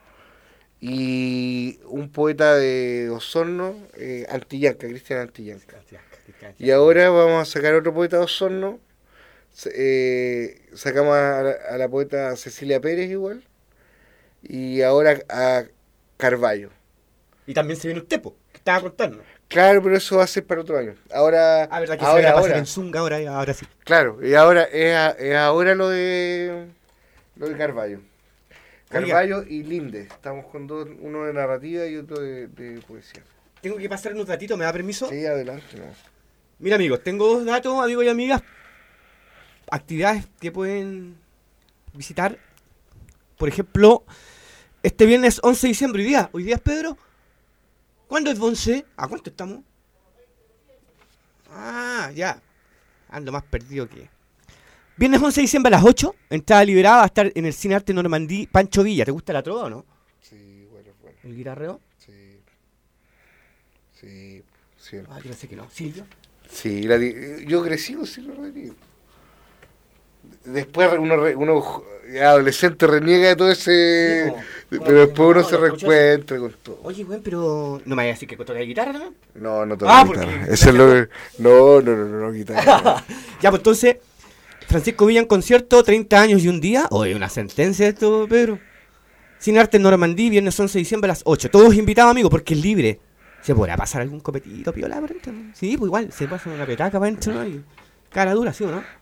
y un poeta de Osorno, eh, Antillanca, Cristian Antillanca. Y ahora vamos a sacar otro poeta de Osorno, se- eh, sacamos a la, a la poeta Cecilia Pérez igual, y ahora a Carballo. Y también se viene usted, po, que estaba contando. Claro, pero eso va a ser para otro año. Ahora, Ah, verdad que se ahora, viene a pasar ahora. en Zunga ahora, ahora sí. Claro, y ahora es, a- es ahora lo de lo de Carballo. Carballo y Linde. Estamos con dos, uno de narrativa y otro de, de poesía. Tengo que pasar unos datitos, ¿me da permiso? Sí, adelante. No. Mira, amigos, tengo dos datos, amigos y amigas. Actividades que pueden visitar. Por ejemplo, este viernes once de diciembre, hoy día. Hoy día es Pedro. ¿Cuándo es once? ¿A cuánto estamos? Ah, ya. Ando más perdido que... Viernes once de diciembre a las ocho. Entrada liberada. Va a estar en el Cine Arte Normandí Pancho Villa. ¿Te gusta la trova o no? Sí, bueno, bueno. ¿El guitarreo? Sí. Sí, sí. Ah, yo no sé que no. ¿Silvio? Sí, la di- yo crecí con Silvio Rodríguez. Después uno, re- uno adolescente reniega de todo ese... Sí, po. pero después uno No, se lo escuchas. reencuentra con todo. Oye, güey, pero... ¿No me vayas a decir que toca la guitarra también? No, no Ah, toca porque- guitarra. Eso es lo que... No, no, no, no, no, guitarra. Ya, pues entonces, Francisco Villa en concierto, treinta años y un día. Oye, una sentencia esto, Pedro. Cine Arte en Normandí, viernes once de diciembre a las ocho. Todos invitados, amigos, porque es libre. ¿Se podrá pasar algún copetito piola por dentro? Sí, pues igual, se pasa una petaca para adentro, ¿no? Y cara dura, ¿sí o no?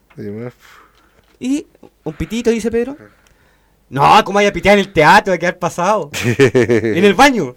Y un pitito, dice Pedro. No, ¿cómo vaya a pitear en el teatro? Va a quedar pasado. En el baño.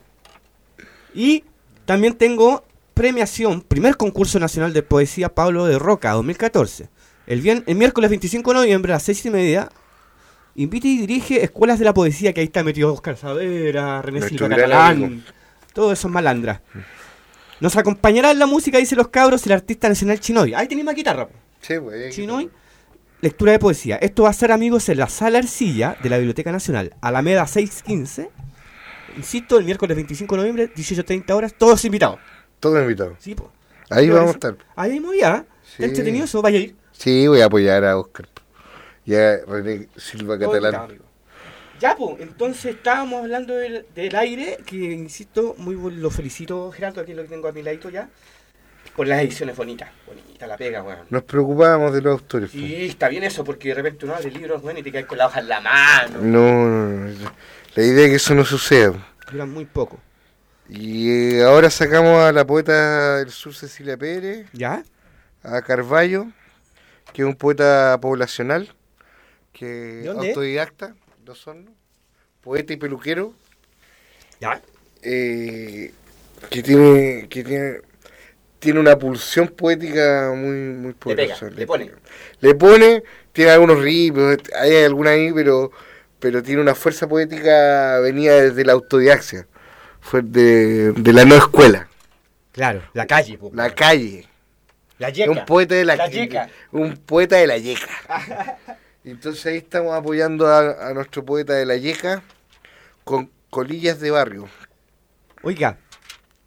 Y también tengo premiación, primer concurso nacional de poesía Pablo de Roca, dos mil catorce. El, bien, el miércoles veinticinco de noviembre a las seis y media, invita y dirige Escuelas de la Poesía, que ahí está metido Oscar Saavedra, René Nuestro Silva gran Catalán, amigo. todos esos malandras. Nos acompañará en la música, dice los cabros, el artista nacional Chinoy. Ahí tenéis más guitarra, po. Sí, pues. Chinoy, lectura de poesía. Esto va a ser, amigos, en la Sala Ercilla de la Biblioteca Nacional, Alameda seiscientos quince. Insisto, el miércoles veinticinco de noviembre, dieciocho treinta horas, todos invitados. Todos invitados. Sí, po. Ahí ¿Qué vamos a parece? estar. Ahí mismo ya. Sí. ¿Está entretenido eso? Vaya a ir. Sí, voy a apoyar a Oscar. Y a René Silva Todo Catalán. invitado, amigo. Ya, pues, entonces estábamos hablando del, del aire, que insisto, muy bu- lo felicito, Gerardo, aquí lo que tengo a mi ladito ya, por las ediciones bonitas. Bonita la pega, weón. Nos preocupábamos de los autores. pues. Sí, está bien eso, porque de repente uno abre libros, bueno, y te caes con la hoja en la mano. No, no, no. La idea es que eso no suceda. Duran muy poco. Y eh, ahora sacamos a la poeta del sur Cecilia Pérez, ¿Ya? a Carballo, que es un poeta poblacional, que ¿De dónde? autodidacta, de Osorno, poeta y peluquero, ¿Ya? eh, que tiene que tiene tiene una pulsión poética muy muy Le poderosa. pega, le pone. Le pone, tiene algunos ritmos, hay alguna ahí, pero pero tiene una fuerza poética venida desde la autodidaxia, fue de, de la no escuela, Claro, la calle, po. la calle. La Es yeca. un poeta de la, La yeca. un poeta de la yeca. Entonces ahí estamos apoyando a, a nuestro poeta de la yeca con colillas de barrio. Oiga,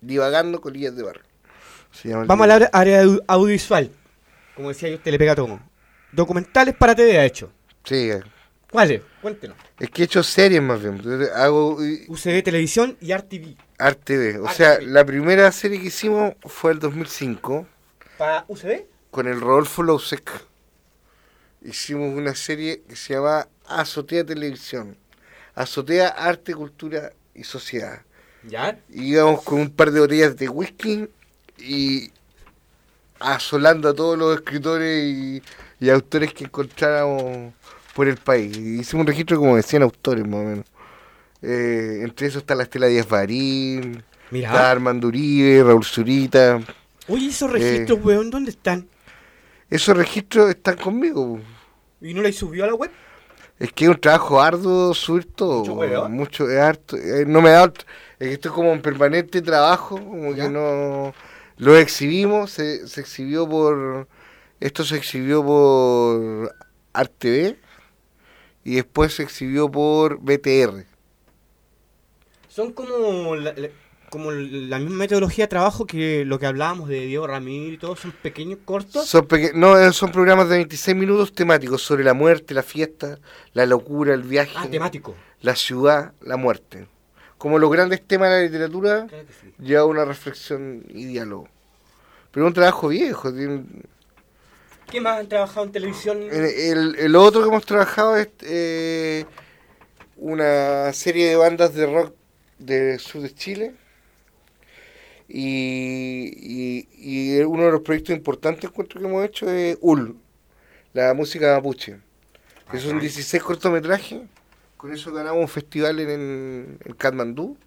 Divagando Colillas de Barrio. Se llama el Vamos a video. la área au- audiovisual. Como decía yo, usted le pega todo. Documentales para T V ha hecho. Sí, eh. ¿Cuáles? Cuéntenos. es que he hecho series más bien. Hago eh, U C B Televisión y Art T V. Art T V. O Art sea, T V. la primera serie que hicimos fue el dos mil cinco ¿Para U C B? con el Rodolfo Lousek. Hicimos una serie que se llama Azotea Televisión. Azotea, Arte, Cultura y Sociedad. ¿Ya? Y íbamos con un par de botellas de whisky y asolando a todos los escritores y, y autores que encontráramos por el país. Y hicimos un registro como de cien autores más o menos. Eh, entre esos está la Estela Díaz Barín, Mira. está Armando Uribe, Raúl Zurita. Oye, esos registros, Eh. weón, ¿dónde están? Esos registros están conmigo. ¿Y no la subió a la web? Es que es un trabajo arduo subir todo. Mucho huevo. Mucho, es harto. Eh, no me da otro- es que estoy como en permanente trabajo, como ¿Ya? que no. Lo exhibimos, se, se exhibió por. Esto se exhibió por Art T V y después se exhibió por B T R. Son como la, la- como la misma metodología de trabajo que lo que hablábamos de Diego Ramírez y todo, son pequeños, cortos. Son, peque- no, eh, son programas de veintiséis minutos temáticos sobre la muerte, la fiesta, la locura, el viaje, Ah, temático. la ciudad, la muerte. Como los grandes temas de la literatura, Claro que sí. lleva una reflexión y diálogo. Pero es un trabajo viejo. tiene- ¿Qué más han trabajado en televisión? El, el- el otro que hemos trabajado es eh, una serie de bandas de rock del sur de Chile. Y, y, y uno de los proyectos importantes encuentro que hemos hecho es U L, la música mapuche. Que son dieciséis cortometrajes. Con eso ganamos un festival en, en, en Katmandú.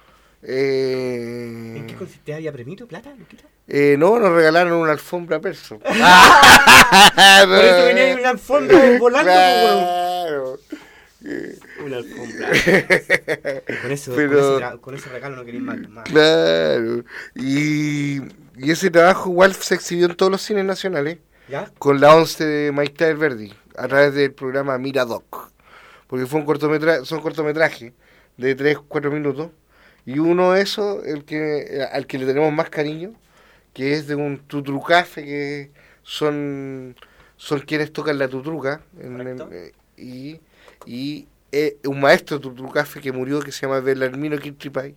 Eh, ¿En qué consiste? ¿Había premio, plata, Luquita? eh, no, nos regalaron una alfombra perso. Por eso venía en una alfombra volando, Claro. Una alfombra. Con eso, Pero- con, ese, tra- con ese regalo no queréis más. más. Claro. Y, y ese trabajo igual se exhibió en todos los cines nacionales ¿Ya? con la once de Maite Verdi a través del programa Miradoc. Porque fue un cortometraje, son cortometrajes de tres cuatro minutos. Y uno de esos, el que, al que le tenemos más cariño, que es de un tutrucafe, que son, son quienes tocan la tutruca. En, Correcto. en- y y eh, un maestro tutrucafe que murió, que se llama Belarmino Quintripay.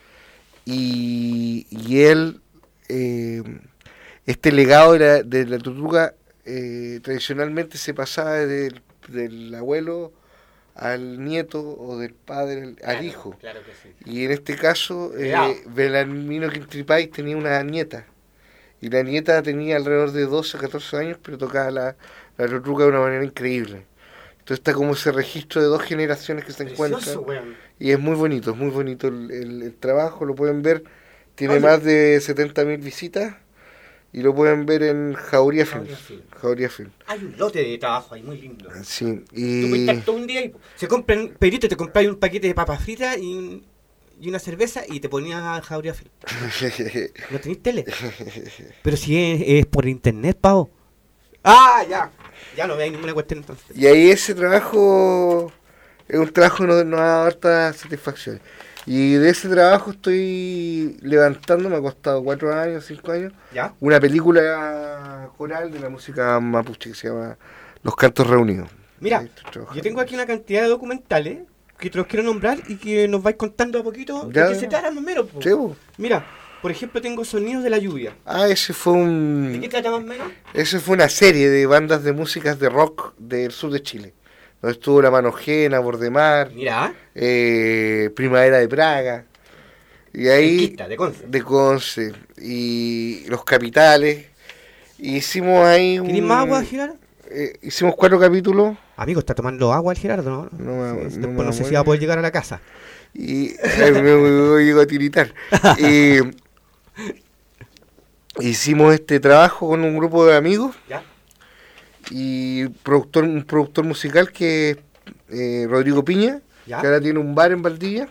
Y, y él, eh, este legado de la, de la tutruca, eh, tradicionalmente se pasaba del, del abuelo al nieto o del padre al, al hijo. Claro que sí. Y en este caso, eh, Cuidado. Belarmino Quintripay tenía una nieta. Y la nieta tenía alrededor de doce o catorce años, pero tocaba la, la tutruca de una manera increíble. Entonces está como ese registro de dos generaciones que se encuentran. Precioso, weón. Y es muy bonito, es muy bonito el, el- el trabajo, lo pueden ver. Tiene Oye. más de setenta mil visitas y lo pueden ver en Jauría Jauría Films. Film. Jauría Film. Hay un lote de trabajo ahí muy lindo. Sí, Tú puedes y estar todo un día y se compran, Pedrito, te compráis un paquete de papas fritas y, un- y una cerveza y te ponías a Jauría Film. ¿No tenéis tele? Pero si es, es por internet, pavo. Ah, ya. Ya no veis ninguna cuestión entonces. y ahí ese trabajo es un trabajo que nos, nos ha dado harta satisfacción. Y de ese trabajo estoy levantando, me ha costado cuatro años, cinco años, ¿Ya? una película coral de la música mapuche que se llama Los Cantos Reunidos. Mira, Ahí estoy trabajando. yo tengo aquí una cantidad de documentales que te los quiero nombrar y que nos vais contando a poquito Ya. de qué se trata más o menos. po. Sí, po. Mira, por ejemplo, tengo Sonidos de la Lluvia. Ah, ese fue un... ¿De qué trata más o menos? Esa fue una serie de bandas de músicas de rock del sur de Chile. Donde estuvo La Manojena, Bordemar, Mira, eh, Primavera de Praga. Y ahí... Conquista, de Conce. De Conce. Y Los Capitales. Y hicimos ahí un... ¿Queréis más agua, Gerardo? eh, hicimos cuatro capítulos. Amigo, está tomando agua el Gerardo, ¿no? No me- Sí, no después me no sé si mueve. va a poder llegar a la casa. Y me, me- me llegó a tiritar. Y hicimos este trabajo con un grupo de amigos. ¿Ya? Y productor, un productor musical que es eh, Rodrigo Piña, ¿Ya? que ahora tiene un bar en Valdivia.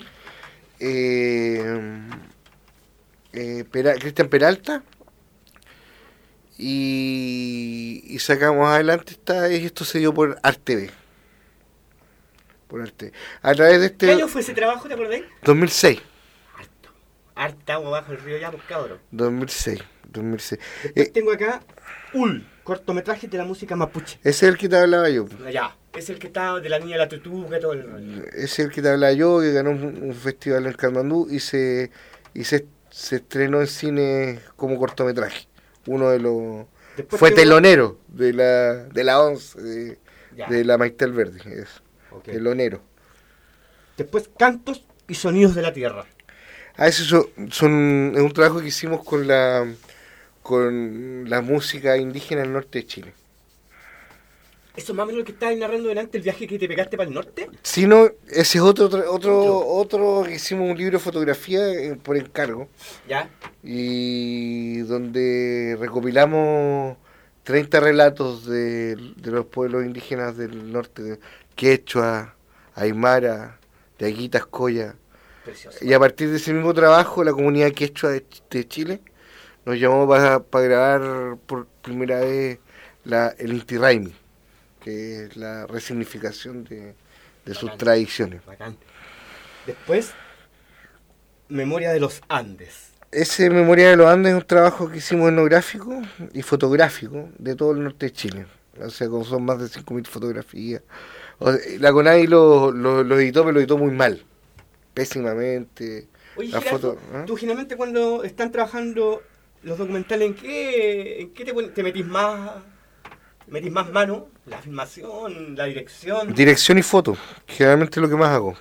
eh, eh, Pera- Cristian Peralta. Y, y sacamos adelante esta, y esto se dio por Art T V. Por Art T V. A través de ¿Qué este año fue ese trabajo, te acordáis? dos mil seis. Harta agua bajo el río ya, pues cabrón. dos mil seis. dos mil seis. Después Eh, tengo acá Ul, cortometraje de la música mapuche. ese es el que te hablaba yo. Ya, es el que está de la niña de la tutuca, todo el rollo. Ese es el que te hablaba yo, que ganó un, un festival en Katmandú y se y se, se estrenó en cine como cortometraje. Uno de los... Después Fue tengo- telonero de la de la once, de, Ya. de la Maite Alberdi. Eso. Ok. Telonero. Después Cantos y Sonidos de la Tierra. Ah, eso son, son- es un trabajo que hicimos con la con la música indígena del norte de Chile. ¿Eso más o menos lo que estabas narrando delante, el viaje que te pegaste para el norte? Si no, ese es otro otro otro, otro que hicimos un libro de fotografía eh, por encargo Ya. y donde recopilamos treinta relatos de, de los pueblos indígenas del norte, de Quechua, Aymara, de Aguitas, Coya. Precioso. Y a partir de ese mismo trabajo, la comunidad quechua de, Ch- de Chile nos llamó para grabar por primera vez la, el Inti Raymi, que es la resignificación de, de sus Bacán. tradiciones. Bacán. Después, Memoria de los Andes. Ese Memoria de los Andes es un trabajo que hicimos etnográfico y fotográfico de todo el norte de Chile. O sea, como son más de cinco mil fotografías. O sea, la CONADI lo, lo, lo editó, pero lo editó muy mal. Pésimamente. Oye, La Gerardo, foto, ¿eh? tú generalmente cuando están trabajando los documentales, ¿en qué, en qué te, pon- te metís más? ¿Metís más mano? ¿La filmación? ¿La dirección? Dirección y foto, generalmente es lo que más hago.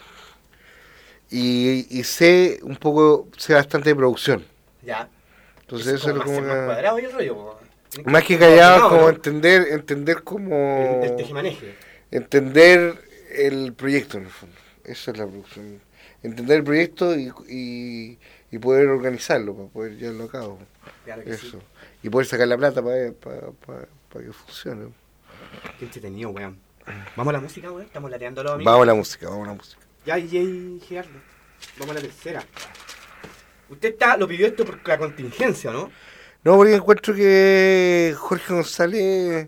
Y, y sé un poco, sé bastante de producción. Ya. Entonces Es eso es como como más, más que- cuadrado y el rollo. po. Tienes más que estar callado, ordenado, como ¿no? entender, entender como El, el tejemaneje. entender el proyecto en el fondo. Eso es la producción. Entender el proyecto y, y, y poder organizarlo para poder llevarlo a cabo. Claro que sí. Eso. Y poder sacar la plata para, para, para, para que funcione. Qué entretenido, weón. Vamos a la música, weón. Estamos lateando los amigos. Vamos a la música, vamos a la música. Ya, D J Gerardo. Vamos a la tercera. Usted está, lo pidió esto por la contingencia, ¿no? No, porque encuentro que Jorge González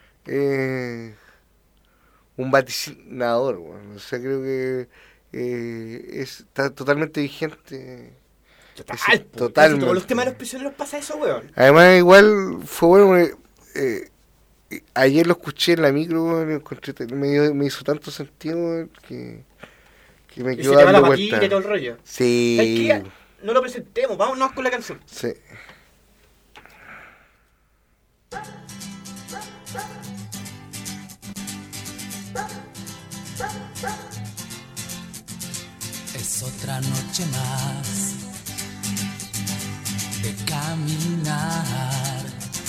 eh, un vaticinador, bueno. O sea, creo que eh, es, está totalmente vigente. Total, Ese- po. totalmente. Casi todos los temas de los prisioneros pasa eso, weón. Además, igual fue bueno, porque, eh, eh, ayer lo escuché en la micro, bueno, y encontré, me, dio- me hizo tanto sentido bueno, que, que me Y se quedó te va la dando patilla vuelta. y todo el rollo. Sí, ¿Sabes qué? No lo presentemos, vámonos con la canción. sí. Es otra noche más de caminar.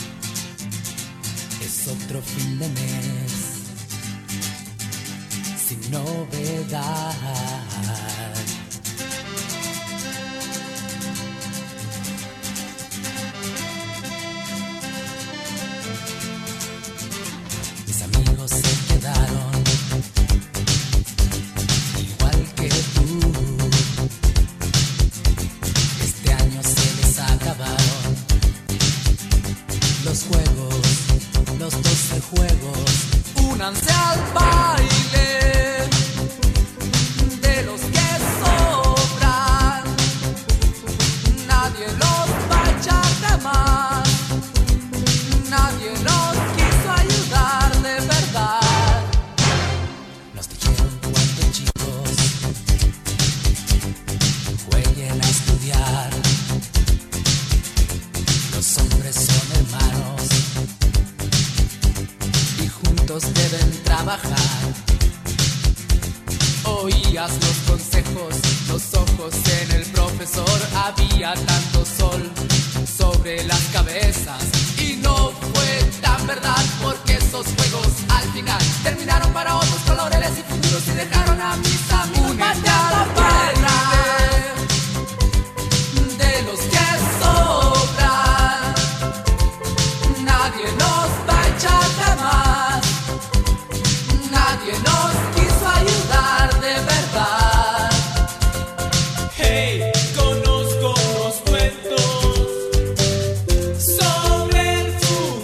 Es otro fin de mes sin novedad. Mis amigos se quedaron igual que tú. Este año se les acabaron los juegos, los doce juegos. Únanse al baile de los que sobran. Nadie los va a echar de más. Nadie nos quiso ayudar de verdad. Nos dijeron cuando chicos jueguen a estudiar. Los hombres son hermanos y juntos deben trabajar. Oías los consejos, los ojos en el profesor. Había tanto sol sobre las cabezas y no fue tan verdad, porque esos juegos al final terminaron para otros colores y futuros y dejaron a mis amigos. Únete al baile de los que sobran. Nadie nos va a echar de más. Nadie nos quiso ayudar de verdad. Hey, conozco unos cuentos sobre el futuro.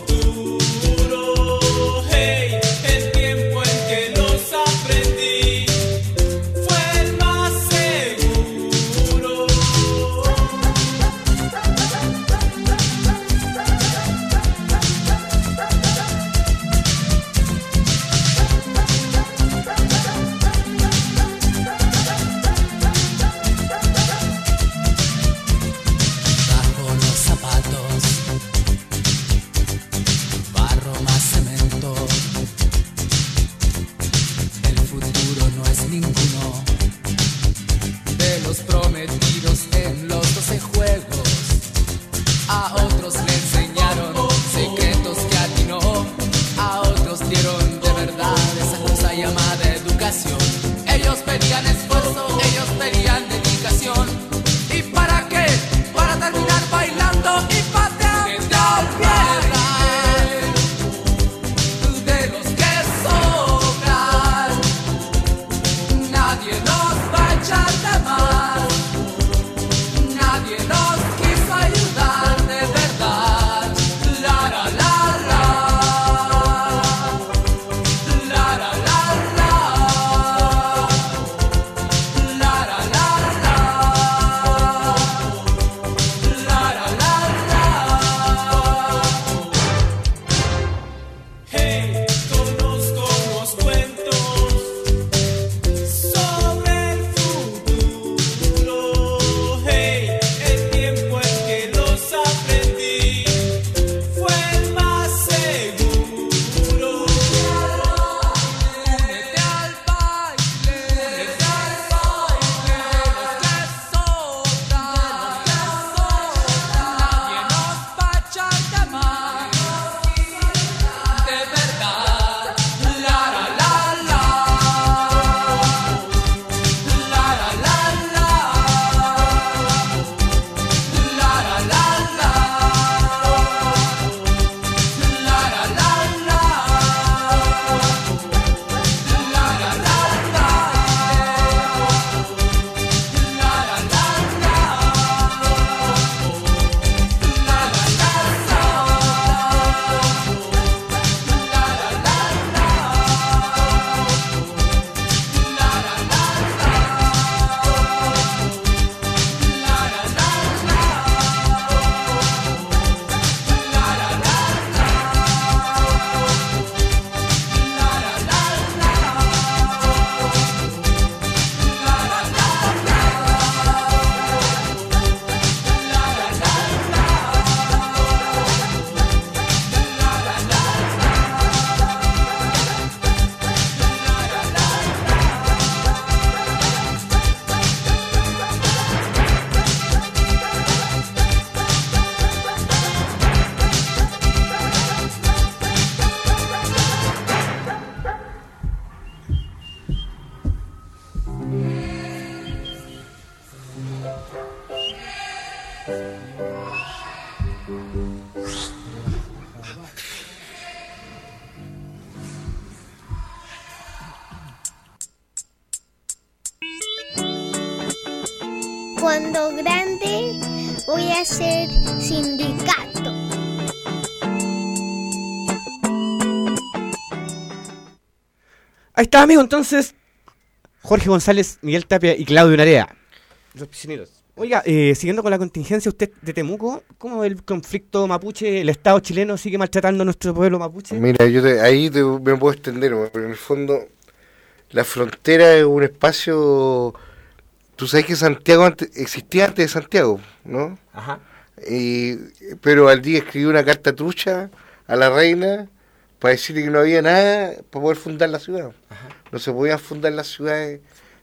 cuando grande voy a ser sindicato. Ahí está, amigo, entonces Jorge González, Miguel Tapia y Claudio Narea, los piscineros. Oiga, eh, siguiendo con la contingencia, usted de Temuco, ¿cómo ve el conflicto mapuche? ¿El Estado chileno sigue maltratando a nuestro pueblo mapuche? Mira, yo te, ahí te, me puedo extender, pero en el fondo la frontera es un espacio. Tú sabes que Santiago antes, existía antes de Santiago, ¿no? Ajá. Y, pero al día escribí una carta trucha a la reina para decirle que no había nada para poder fundar la ciudad. Ajá. No se podían fundar las ciudades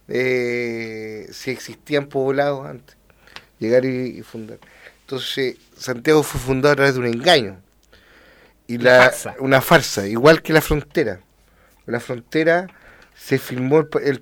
eh, si existían poblados antes. Llegar y, y fundar. Entonces, Santiago fue fundado a través de un engaño. Y la, farsa. Una farsa, igual que la frontera. La frontera se firmó el, el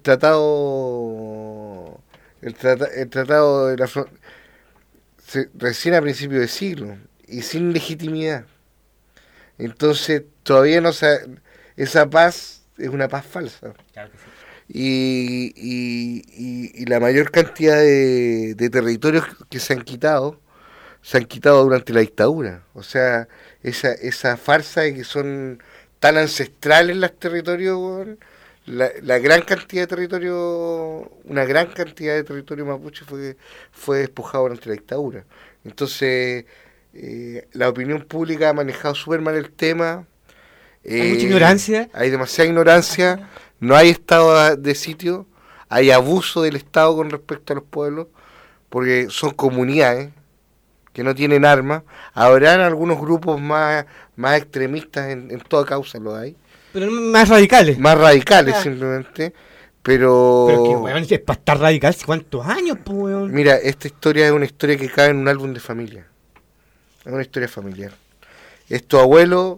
tratado. El, trata, el tratado de la frontera. Recién a principios de siglo. Y sin legitimidad. Entonces, todavía no se. Esa paz es una paz falsa. Claro que sí. Y, y, y, y la mayor cantidad de, de territorios que se han quitado se han quitado durante la dictadura. O sea, esa esa farsa de que son tan ancestrales los territorios, bueno, la, la gran cantidad de territorio, una gran cantidad de territorio mapuche fue, fue despojado durante la dictadura. Entonces, eh, la opinión pública ha manejado súper mal el tema. Eh, hay mucha ignorancia. Hay demasiada ignorancia. No hay estado de sitio, hay abuso del Estado con respecto a los pueblos, porque son comunidades que no tienen armas. Habrán algunos grupos más, más extremistas, en, en toda causa lo hay. Pero más radicales. Más radicales, ah. simplemente. Pero... Pero que, weón, es para estar radical, ¿cuántos años, pues, weón? Mira, esta historia es una historia que cabe en un álbum de familia. Es una historia familiar. Es tu abuelo,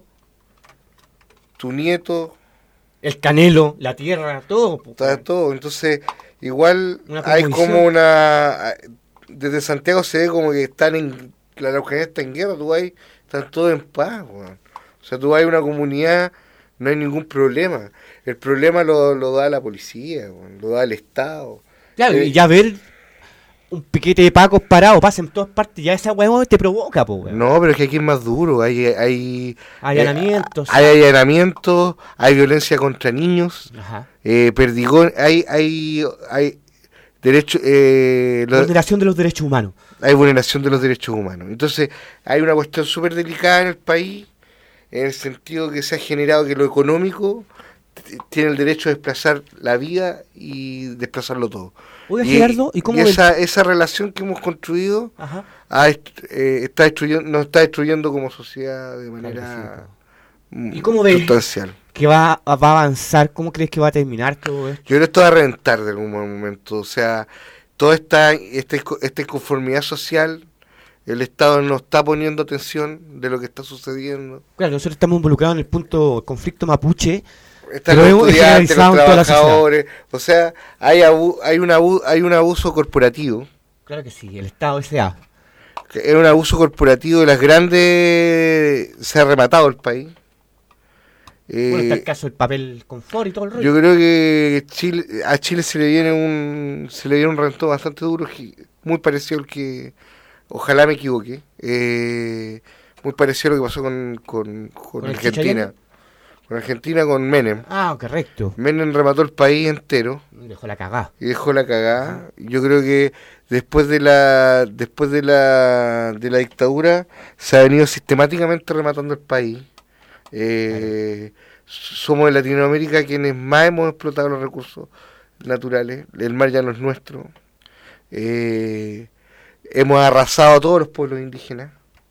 tu nieto... El canelo, la tierra, todo. Está todo, entonces igual hay como una... Desde Santiago se ve como que están en... La Araucanía está en guerra, tú vas, están todos en paz, weón. O sea, tú vas a una comunidad, no hay ningún problema. El problema lo, lo da la policía, weón, lo da el Estado. Claro, eh, y ya ver un piquete de pacos parado, pasa en todas partes, ya esa weón te provoca, po, weón. No, pero es que aquí es más duro, hay... hay allanamientos. Eh, hay allanamientos, hay violencia contra niños, Ajá. Eh, perdigón, hay... hay, hay derecho, eh, lo, vulneración de los derechos humanos. Hay vulneración de los derechos humanos. Entonces, hay una cuestión súper delicada en el país, en el sentido que se ha generado que lo económico t- tiene el derecho a desplazar la vida y desplazarlo todo. Oiga, Gerardo, ¿y cómo y esa, esa relación que hemos construido ha, eh, está destruyendo, nos está destruyendo como sociedad de manera claro, sí. ¿Y cómo ves sustancial. Que va, va a avanzar? ¿Cómo crees que va a terminar todo esto? Yo creo que esto va a reventar de algún momento. O sea, toda esta, esta, esta inconformidad social, el Estado no está poniendo atención de lo que está sucediendo. Claro, nosotros estamos involucrados en el punto conflicto mapuche. Están los estudiantes, los trabajadores, o sea, hay abu, hay, un abu, hay un abuso corporativo. Claro que sí, el Estado S A. Es un abuso corporativo de las grandes, se ha rematado el país. Bueno, está el caso del papel confort y todo el rollo. Yo creo que Chile, a Chile se le viene un se le viene un reventón bastante duro, muy parecido al que, ojalá me equivoque, eh, muy parecido a lo que pasó con, con, con, ¿Con Argentina. Con Argentina, con Menem. Ah, correcto. Menem remató el país entero. Y dejó la cagada. Y dejó la cagada. Yo creo que después de la después de la de la dictadura se ha venido sistemáticamente rematando el país. Eh, claro. Somos en Latinoamérica quienes más hemos explotado los recursos naturales. El mar ya no es nuestro. Eh, hemos arrasado a todos los pueblos indígenas.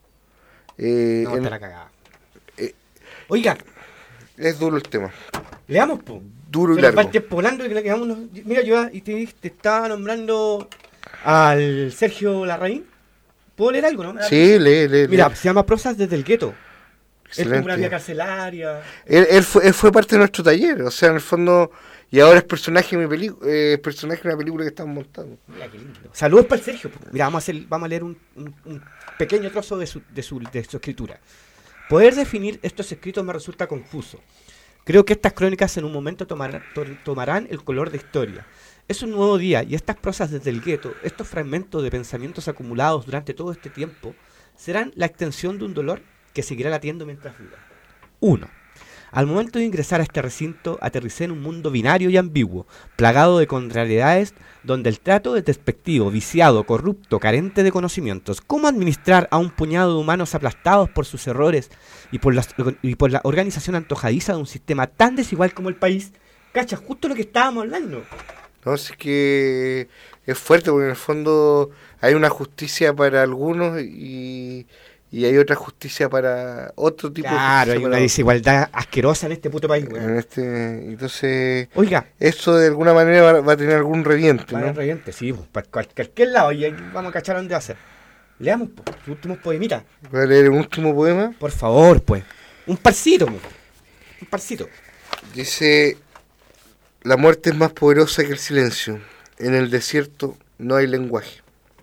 Eh, no, en, está la cagada. Eh, Oiga, es duro el tema. Leamos, po. Duro y se largo. Volando, y que quedamos unos... Mira, yo y te, te estaba nombrando al Sergio Larraín. ¿Puedo leer algo, no? Sí, lee, lee. Mira, lee. se llama Prosas desde el gueto. Excelente. Es como una vía carcelaria. Él, él, fue, él fue parte de nuestro taller, o sea, en el fondo, y ahora es personaje de mi película, eh, personaje de una película que estamos montando. Mira, qué lindo. Saludos para el Sergio. Mira, vamos a hacer, vamos a leer un, un, un pequeño trozo de su, de su, de su escritura. Poder definir estos escritos me resulta confuso. Creo que estas crónicas en un momento tomarán, to, tomarán el color de historia. Es un nuevo día y estas prosas desde el gueto, estos fragmentos de pensamientos acumulados durante todo este tiempo, serán la extensión de un dolor que seguirá latiendo mientras viva. uno. Al momento de ingresar a este recinto, aterricé en un mundo binario y ambiguo, plagado de contrariedades, donde el trato es despectivo, viciado, corrupto, carente de conocimientos. ¿Cómo administrar a un puñado de humanos aplastados por sus errores y por, las, y por la organización antojadiza de un sistema tan desigual como el país? Cacha, justo lo que estábamos hablando. No, es que es fuerte, porque en el fondo hay una justicia para algunos y... Y hay otra justicia para otro tipo claro, de justicia. Claro, hay una desigualdad asquerosa en este puto país, güey. En este, entonces, oiga, eso de alguna manera va, va a tener algún reviente, va ¿no? a tener reviente, sí, pues, para cualquier lado, y ahí vamos a cachar dónde va a ser. Leamos, pues, sus últimos poemitas. ¿Voy a leer un último poema? Por favor, pues. Un parcito, pues. Un parcito. Dice, la muerte es más poderosa que el silencio. En el desierto no hay lenguaje.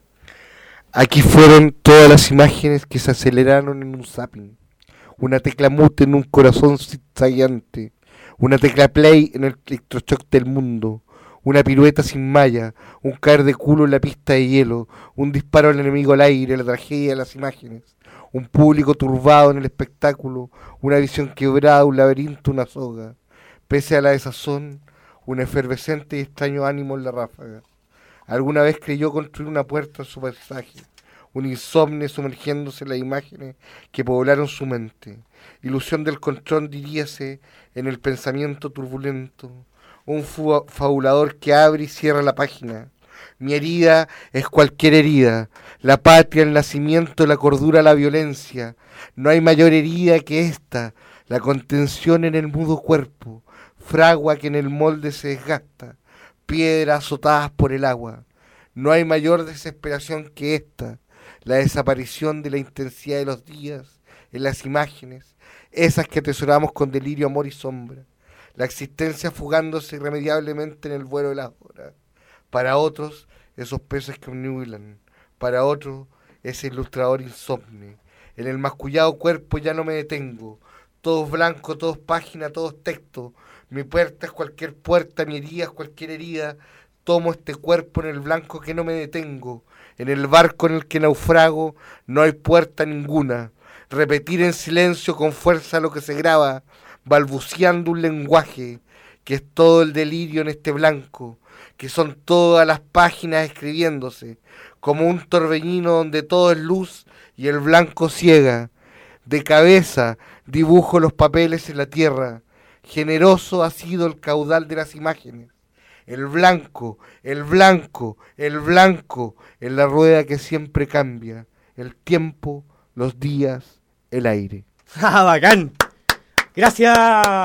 Aquí fueron todas las imágenes que se aceleraron en un zapping. Una tecla mute en un corazón zigzagueante. Una tecla play en el electroshock del mundo. Una pirueta sin malla. Un caer de culo en la pista de hielo. Un disparo al enemigo al aire. La tragedia de las imágenes. Un público turbado en el espectáculo. Una visión quebrada, un laberinto, una soga. Pese a la desazón, un efervescente y extraño ánimo en la ráfaga. Alguna vez creyó construir una puerta en su paisaje, un insomnio sumergiéndose en las imágenes que poblaron su mente. Ilusión del control, diríase, en el pensamiento turbulento. Un fu- fabulador que abre y cierra la página. Mi herida es cualquier herida. La patria, el nacimiento, la cordura, la violencia. No hay mayor herida que esta, la contención en el mudo cuerpo, fragua que en el molde se desgasta. Piedras azotadas por el agua. No hay mayor desesperación que esta, la desaparición de la intensidad de los días en las imágenes, esas que atesoramos con delirio, amor y sombra, la existencia fugándose irremediablemente en el vuelo de las horas. Para otros, esos peces que obnubilan, para otros, ese ilustrador insomne. En el mascullado cuerpo ya no me detengo, todos blancos, todos páginas, todos textos. Mi puerta es cualquier puerta, mi herida es cualquier herida. Tomo este cuerpo en el blanco que no me detengo. En el barco en el que naufrago no hay puerta ninguna. Repetir en silencio con fuerza lo que se graba, balbuceando un lenguaje que es todo el delirio en este blanco, que son todas las páginas escribiéndose, como un torbellino donde todo es luz y el blanco ciega. De cabeza dibujo los papeles en la tierra. Generoso ha sido el caudal de las imágenes. El blanco, el blanco, el blanco, en la rueda que siempre cambia. El tiempo, los días, el aire. ¡Ah, bacán! Gracias,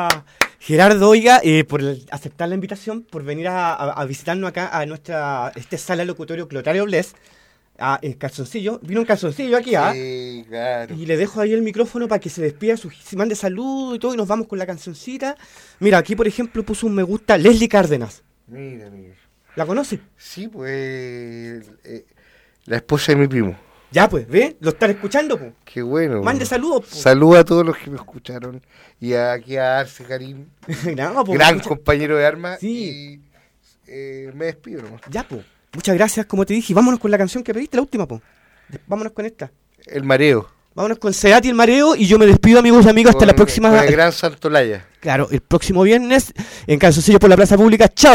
Gerardo, oiga, eh, por aceptar la invitación, por venir a, a, a visitarnos acá a nuestra este sala locutorio Clotario Bles. Ah, en calzoncillo, vino un calzoncillo aquí, ¿ah? Sí, claro. Y le dejo ahí el micrófono para que se despida, su, se mande saludos y todo, y nos vamos con la cancioncita. Mira, aquí por ejemplo puso un me gusta Leslie Cárdenas. Mira, mira. ¿La conoce? Sí, pues, eh, la esposa de mi primo. Ya, pues, ¿ve? ¿Lo están escuchando, pues? Qué bueno. Mande saludos, pues. Saludos a todos los que me escucharon. Y aquí a Arce Karim, no, pues, gran escucha... compañero de armas. Sí. Y eh, me despido nomás. Ya, pues. Muchas gracias, como te dije. Vámonos con la canción que pediste, la última, po. Vámonos con esta. El mareo. Vámonos con Seati el mareo y yo me despido, amigos y amigos, hasta con, la próxima. Con el gran Santolaya. Claro, el próximo viernes en Calzoncillo por la Plaza Pública. ¡Chao!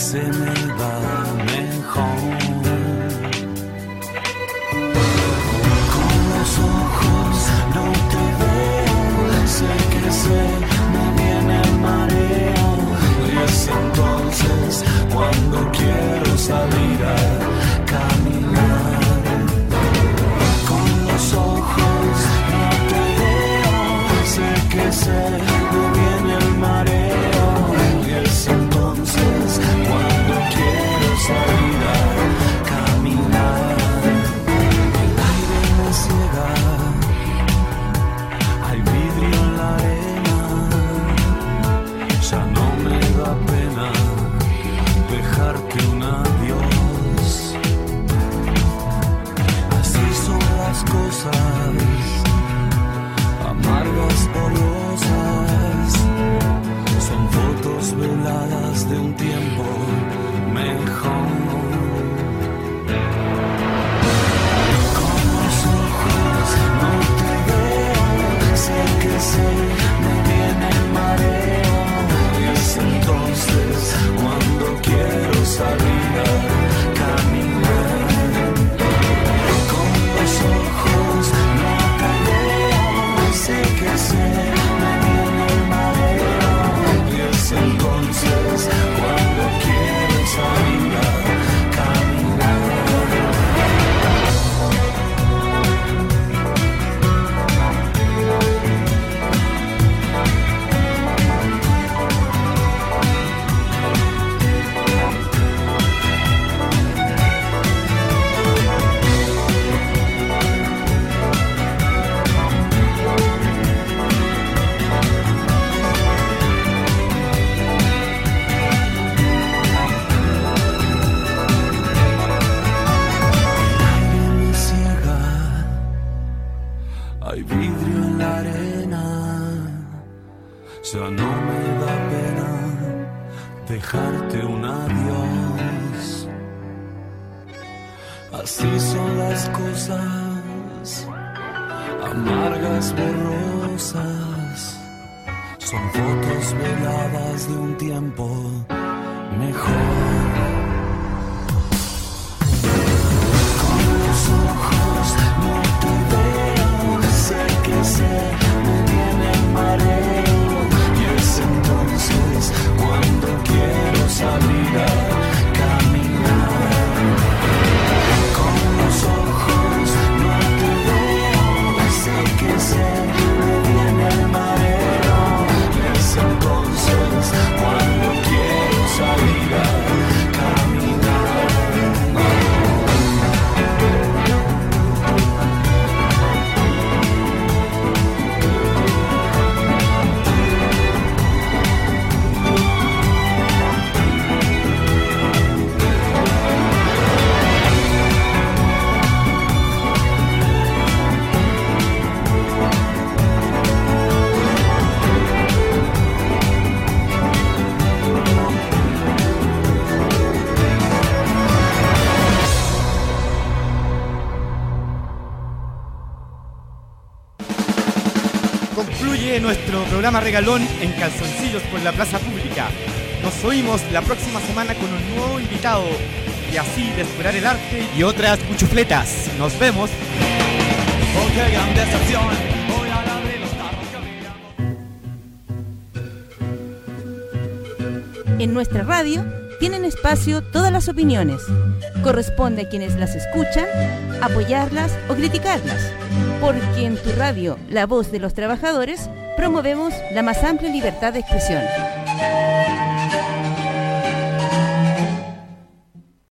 se me va mejor. Así son las cosas, amargas, borrosas. Son fotos veladas de un tiempo mejor. Con los ojos no te veo, sé que se me viene el mareo. Y es entonces cuando quiero salir a caminar. Con los ojos no te veo, sé que se me viene el mareo. Y es entonces cuando quiero salir a caminar. Concluye nuestro programa regalón en Calzoncillos por la Plaza Pública. Nos oímos la próxima semana con un nuevo invitado y así de explorar el arte y otras cuchufletas. Nos vemos. Porque gran decepción. En nuestra radio tienen espacio todas las opiniones. Corresponde a quienes las escuchan apoyarlas o criticarlas. Porque en tu radio, La Voz de los Trabajadores, promovemos la más amplia libertad de expresión.